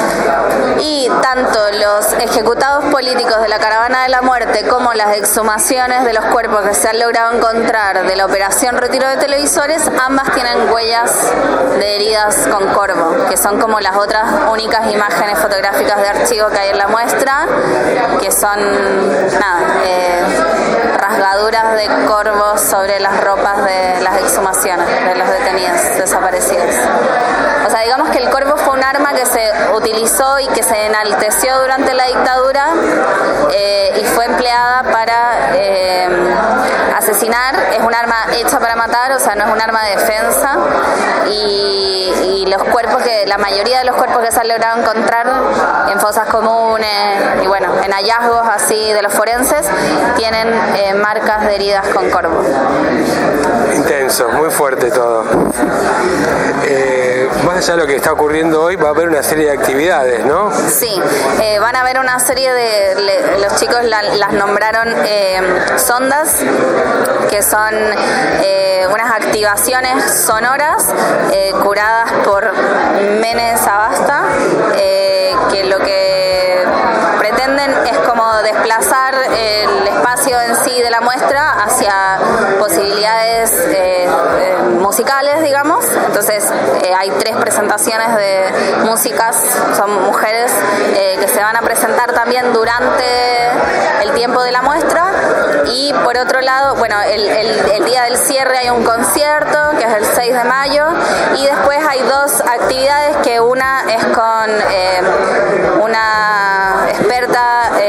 Y tanto los ejecutados políticos de la Caravana de la Muerte como las exhumaciones de los cuerpos que se han logrado encontrar de la operación Retiro de Televisores, ambas tienen huellas de heridas con corvo, que son como las otras únicas imágenes fotográficas de archivo que hay en la muestra, que son nada, eh, rasgaduras de corvos sobre las ropas de las exhumaciones de los detenidos desaparecidos. O sea, digamos que el corvo fue un arma que se utilizó y que se enalteció durante la dictadura eh, y fue empleada para eh, asesinar. Es un arma hecha para matar, o sea, no es un arma de defensa. Y, y los cuerpos que, la mayoría de los cuerpos que se han logrado encontrar en fosas comunes y bueno, en hallazgos así de los forenses, tienen eh, marcas de heridas con corvo. Intenso, muy fuerte todo. Eh, más allá de lo que está ocurriendo hoy, va a haber una serie de actividades, ¿no? Sí, eh, van a haber una serie de, le, los chicos la, las nombraron eh, sondas, que son eh, unas activaciones sonoras eh, curadas por Mene Sabasta, eh, que lo que pretenden es como desplazar el espacio en sí de la muestra hacia posibilidades eh, eh, musicales, digamos. Entonces eh, hay tres presentaciones de músicas, son mujeres eh, que se van a presentar también durante el tiempo de la muestra. Y por otro lado, bueno, el, el, el día del cierre hay un concierto que es el seis de mayo, y después hay dos actividades, que una es con eh, una experta eh, que es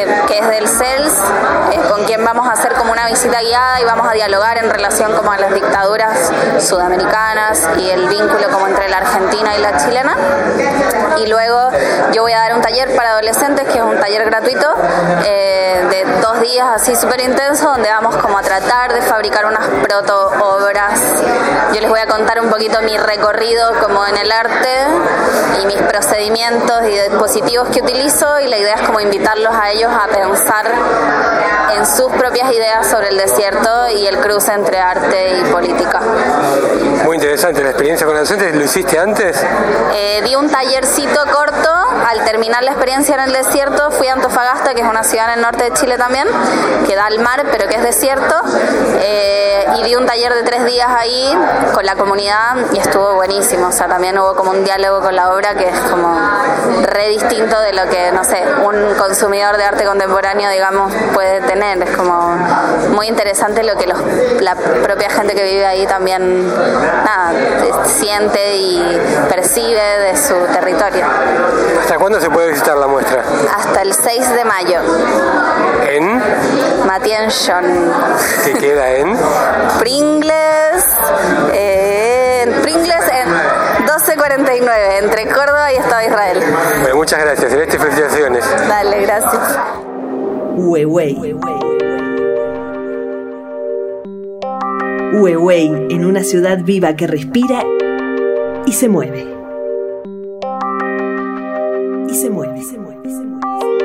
desde el C E L S, eh, con quien vamos a hacer como una visita guiada y vamos a dialogar en relación como a las dictaduras sudamericanas y el vínculo como entre la Argentina y la chilena. Y luego yo voy a dar un taller para adolescentes, que es un taller gratuito, eh, de dos días así súper intenso, donde vamos como a tratar de fabricar unas proto-obras. Yo les voy a contar un poquito mi recorrido como en el arte y mis procedimientos y dispositivos que utilizo, y la idea es como invitarlos a ellos a pensar en sus propias ideas sobre el desierto y el cruce entre arte y política. Muy interesante la experiencia con adolescentes. ¿Lo hiciste antes? Eh, di un tallercito corto. Al terminar la experiencia en el desierto fui a Antofagasta, que es una ciudad en el norte de Chile también, que da al mar pero que es desierto, eh, y di un taller de tres días ahí con la comunidad y estuvo buenísimo. O sea, también hubo como un diálogo con la obra que es como re distinto de lo que, no sé, un consumidor de arte contemporáneo, digamos, puede tener. Es como muy interesante lo que los, la propia gente que vive ahí también, nada, siente y percibe de su territorio. ¿Hasta cuándo se puede visitar la muestra? Hasta el seis de mayo. ¿En? Matienshon. ¿Qué queda en? Pringles. Eh, en Pringles en doce cuarenta y nueve, entre Córdoba y Estado de Israel. Bueno, muchas gracias, Celeste, felicitaciones. Dale, gracias. Huehue. Huehue, en una ciudad viva que respira y se mueve. Y se mueve, se mueve, se mueve.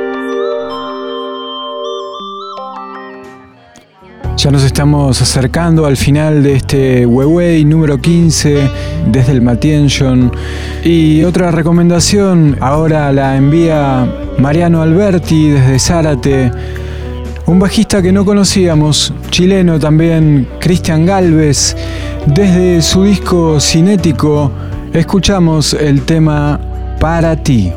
Ya nos estamos acercando al final de este Huehue número quince desde el Matienshon. Y otra recomendación ahora la envía Mariano Alberti desde Zárate. Un bajista que no conocíamos, chileno también, Cristian Galvez. Desde su disco Cinético escuchamos el tema Para ti.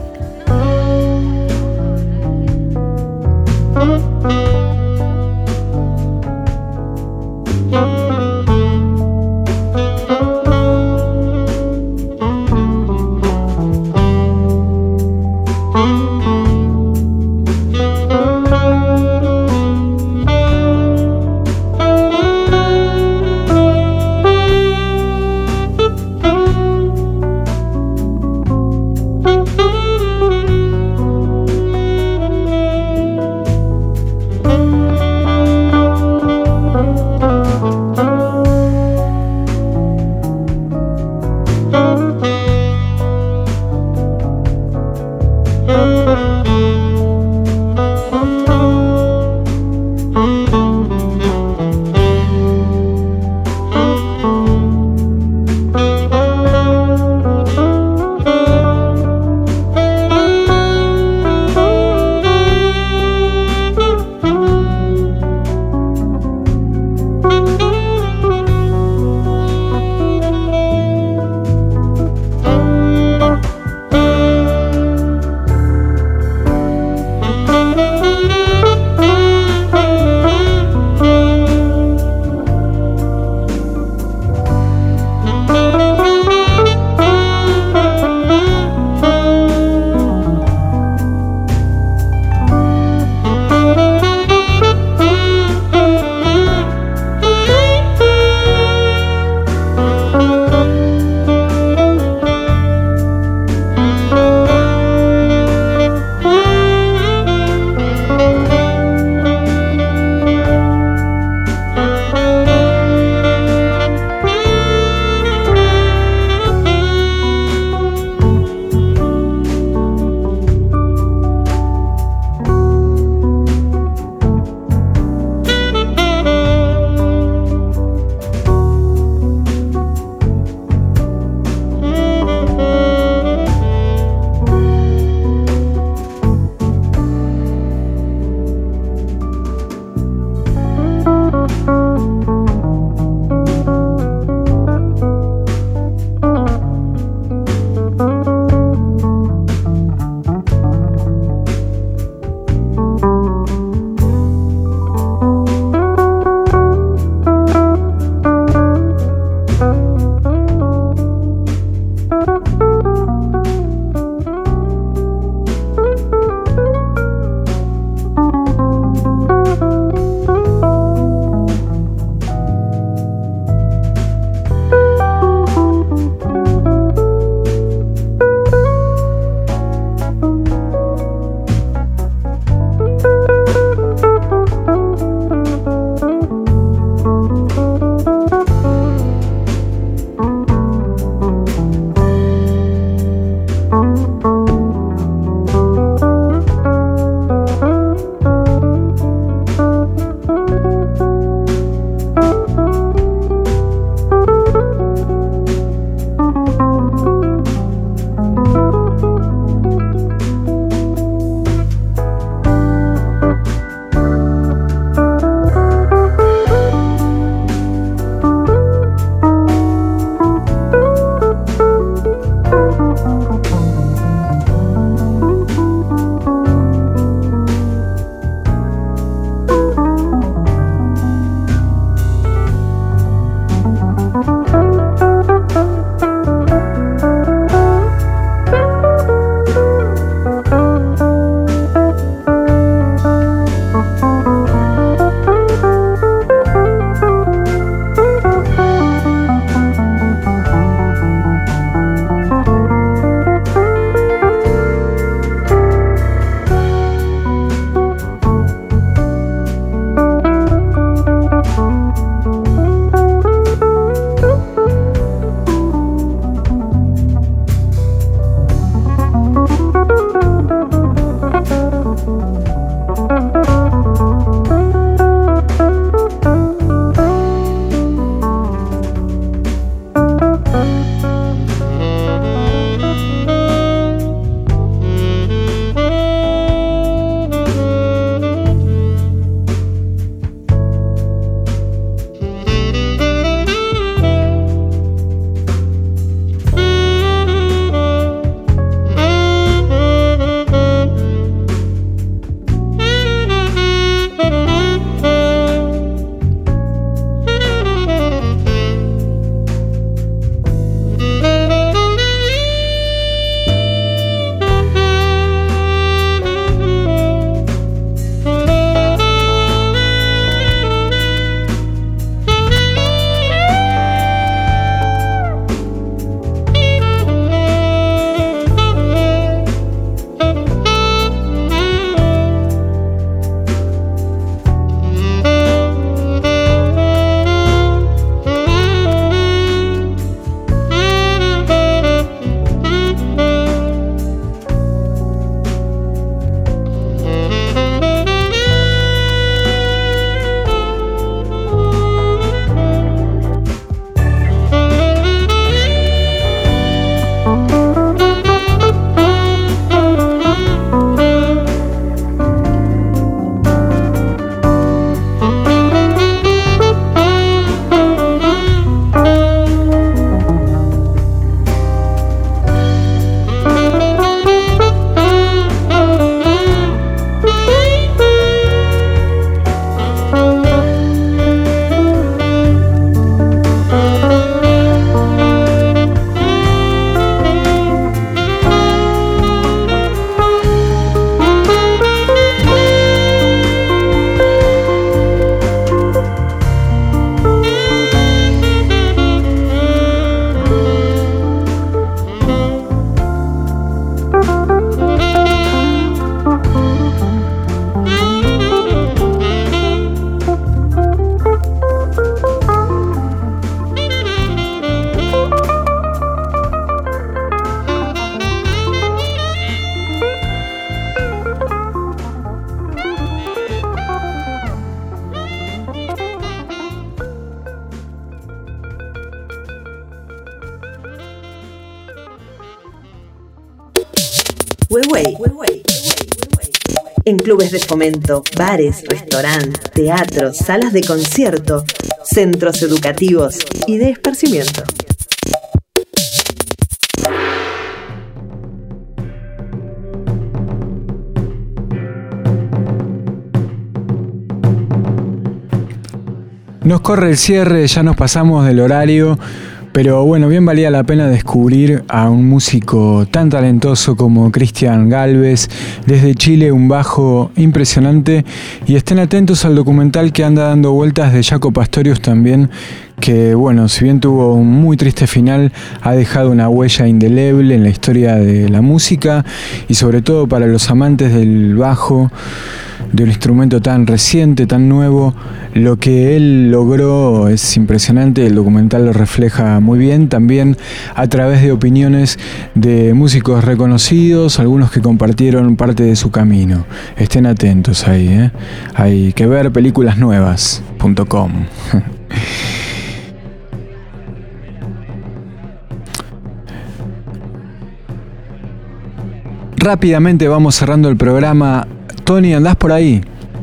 Huehue. En clubes de fomento, bares, restaurantes, teatros, salas de concierto, centros educativos y de esparcimiento. Nos corre el cierre, ya nos pasamos del horario, pero bueno, bien valía la pena descubrir a un músico tan talentoso como Cristian Galvez, desde Chile, un bajo impresionante, y estén atentos al documental que anda dando vueltas de Jaco Pastorius también, que bueno, si bien tuvo un muy triste final, ha dejado una huella indeleble en la historia de la música y sobre todo para los amantes del bajo, de un instrumento tan reciente, tan nuevo. Lo que él logró es impresionante, el documental lo refleja muy bien, también a través de opiniones de músicos reconocidos, algunos que compartieron parte de su camino. Estén atentos ahí, ¿eh? Hay que ver películas nuevas punto com. Rápidamente vamos cerrando el programa. Tony, ¿andás por ahí?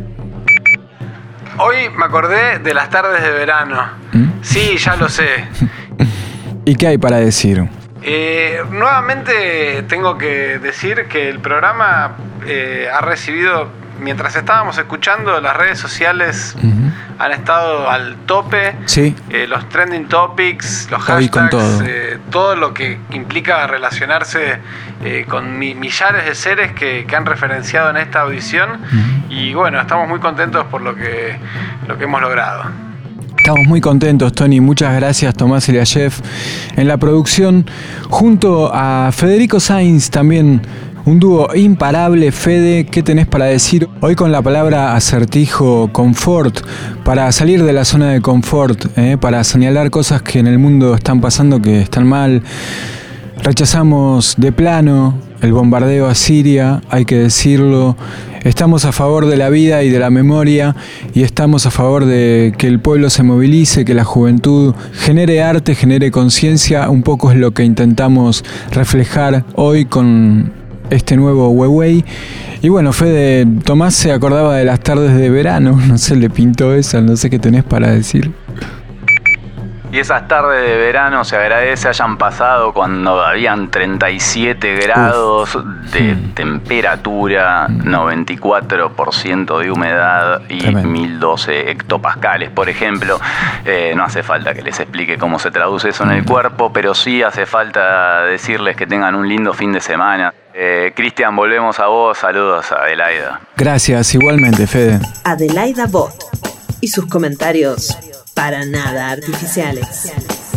Hoy me acordé de las tardes de verano. ¿Mm? Sí, ya lo sé. ¿Y qué hay para decir? Eh, nuevamente tengo que decir que el programa eh, ha recibido, mientras estábamos escuchando, las redes sociales uh-huh. han estado al tope. Sí. Eh, los trending topics, los hashtags, con todo. Eh, todo lo que implica relacionarse eh, con mi, millares de seres que, que han referenciado en esta audición. Uh-huh. Y bueno, estamos muy contentos por lo que, lo que hemos logrado. Estamos muy contentos, Tony. Muchas gracias, Tomás Eliashev, en la producción, junto a Federico Sainz también. Un dúo imparable. Fede, ¿qué tenés para decir hoy con la palabra acertijo, confort, para salir de la zona de confort, eh, para señalar cosas que en el mundo están pasando, que están mal? Rechazamos de plano el bombardeo a Siria, hay que decirlo. Estamos a favor de la vida y de la memoria, y estamos a favor de que el pueblo se movilice, que la juventud genere arte, genere conciencia. Un poco es lo que intentamos reflejar hoy con este nuevo Huehue. Y bueno, Fede, Tomás se acordaba de las tardes de verano, no sé, le pintó esa, no sé qué tenés para decir. Y esas tardes de verano se agradece hayan pasado cuando habían treinta y siete grados Uf. de mm. temperatura, mm. noventa y cuatro por ciento de humedad y Tremendo. mil doce hectopascales, por ejemplo. Eh, no hace falta que les explique cómo se traduce eso en el cuerpo, pero sí hace falta decirles que tengan un lindo fin de semana. Eh, Cristian, volvemos a vos. Saludos a Adelaida. Gracias, igualmente, Fede. Adelaida Bot y sus comentarios para nada artificiales.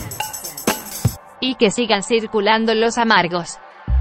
Y que sigan circulando los amargos.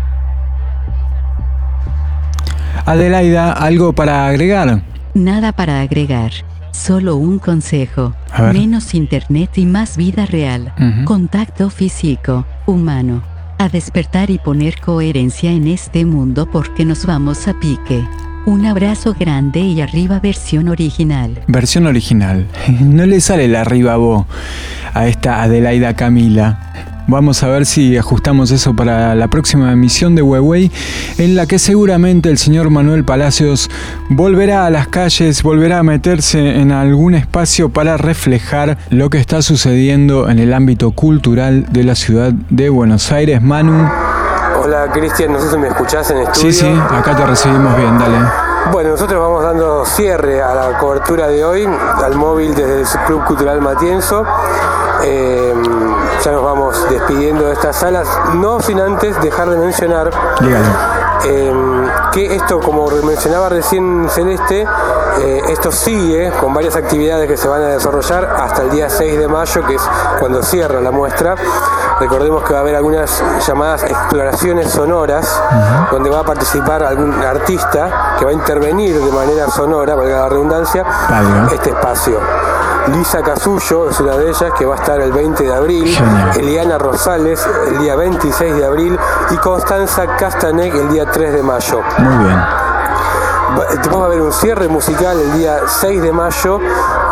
Adelaida, ¿algo para agregar? Nada para agregar. Solo un consejo. Menos internet y más vida real. Uh-huh. Contacto físico, humano. A despertar y poner coherencia en este mundo porque nos vamos a pique. Un abrazo grande y arriba versión original. Versión original. No le sale el arriba vos a esta Adelaida Camila. Vamos a ver si ajustamos eso para la próxima emisión de Huehue, en la que seguramente el señor Manuel Palacios volverá a las calles, volverá a meterse en algún espacio para reflejar lo que está sucediendo en el ámbito cultural de la ciudad de Buenos Aires. Manu. Hola Cristian, no sé si me escuchás en estudio. Sí, sí, acá te recibimos bien, dale. Bueno, nosotros vamos dando cierre a la cobertura de hoy, al móvil desde el Club Cultural Matienzo. Eh, ya nos vamos despidiendo de estas salas, no sin antes dejar de mencionar eh, que esto, como mencionaba recién Celeste, eh, esto sigue con varias actividades que se van a desarrollar hasta el día seis de mayo, que es cuando cierra la muestra. Recordemos que va a haber algunas llamadas exploraciones sonoras, uh-huh. donde va a participar algún artista que va a intervenir de manera sonora, valga la redundancia, uh-huh. este espacio. Lisa Casullo es una de ellas, que va a estar el veinte de abril, Genial. Eliana Rosales el día veintiséis de abril y Constanza Castanek el día tres de mayo. Muy bien. Vamos a ver un cierre musical el día seis de mayo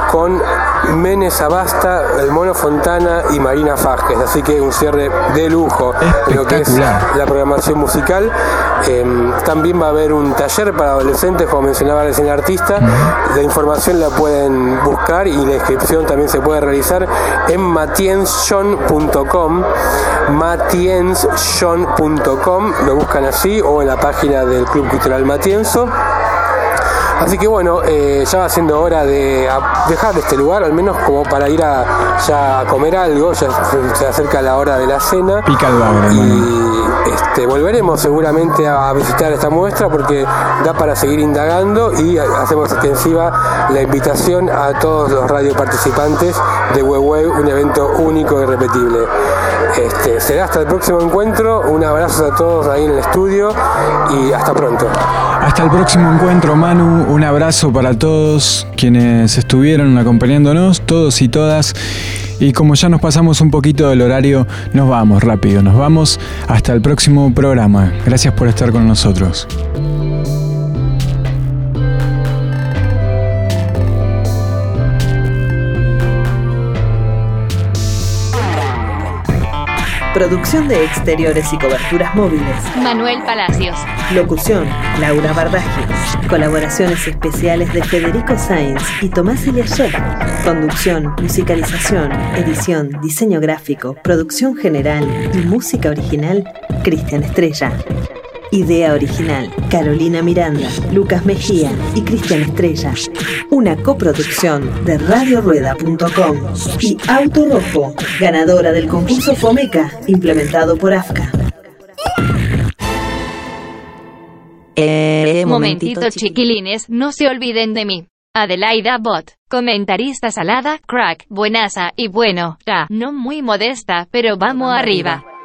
con Mene Sabasta, el Mono Fontana y Marina Fásquez, así que un cierre de lujo en lo que es la programación musical. Eh, también va a haber un taller para adolescentes, como mencionaba recién el artista. La información la pueden buscar y la inscripción también se puede realizar en matienzshon punto com, matienzshon punto com, lo buscan así, o en la página del Club Cultural Matienzo. Así que bueno, eh, ya va siendo hora de dejar este lugar, al menos como para ir a, ya a comer algo. Ya se, se acerca la hora de la cena. Pica el bagre, y este, volveremos seguramente a visitar esta muestra porque da para seguir indagando, y hacemos extensiva la invitación a todos los radioparticipantes de Huehue, un evento único e irrepetible. Este, será hasta el próximo encuentro. Un abrazo a todos ahí en el estudio y hasta pronto. Hasta el próximo encuentro, Manu. Un abrazo para todos quienes estuvieron acompañándonos, todos y todas. Y como ya nos pasamos un poquito del horario, nos vamos rápido, nos vamos hasta el próximo programa. Gracias por estar con nosotros. Producción de exteriores y coberturas móviles, Manuel Palacios. Locución, Laura Bardaje. Colaboraciones especiales de Federico Sainz y Tomás Eliasher. Conducción, musicalización, edición, diseño gráfico, producción general y música original, Cristian Estrella. Idea original, Carolina Miranda, Lucas Mejía y Cristian Estrella. Una coproducción de radio rueda punto com y Auto Rojo, ganadora del concurso Fomeca, implementado por A F C A. Eh, momentito, chiquilines, no se olviden de mí. Adelaida Bot, comentarista salada, crack, buenaza y bueno, ya, no muy modesta, pero vamos arriba.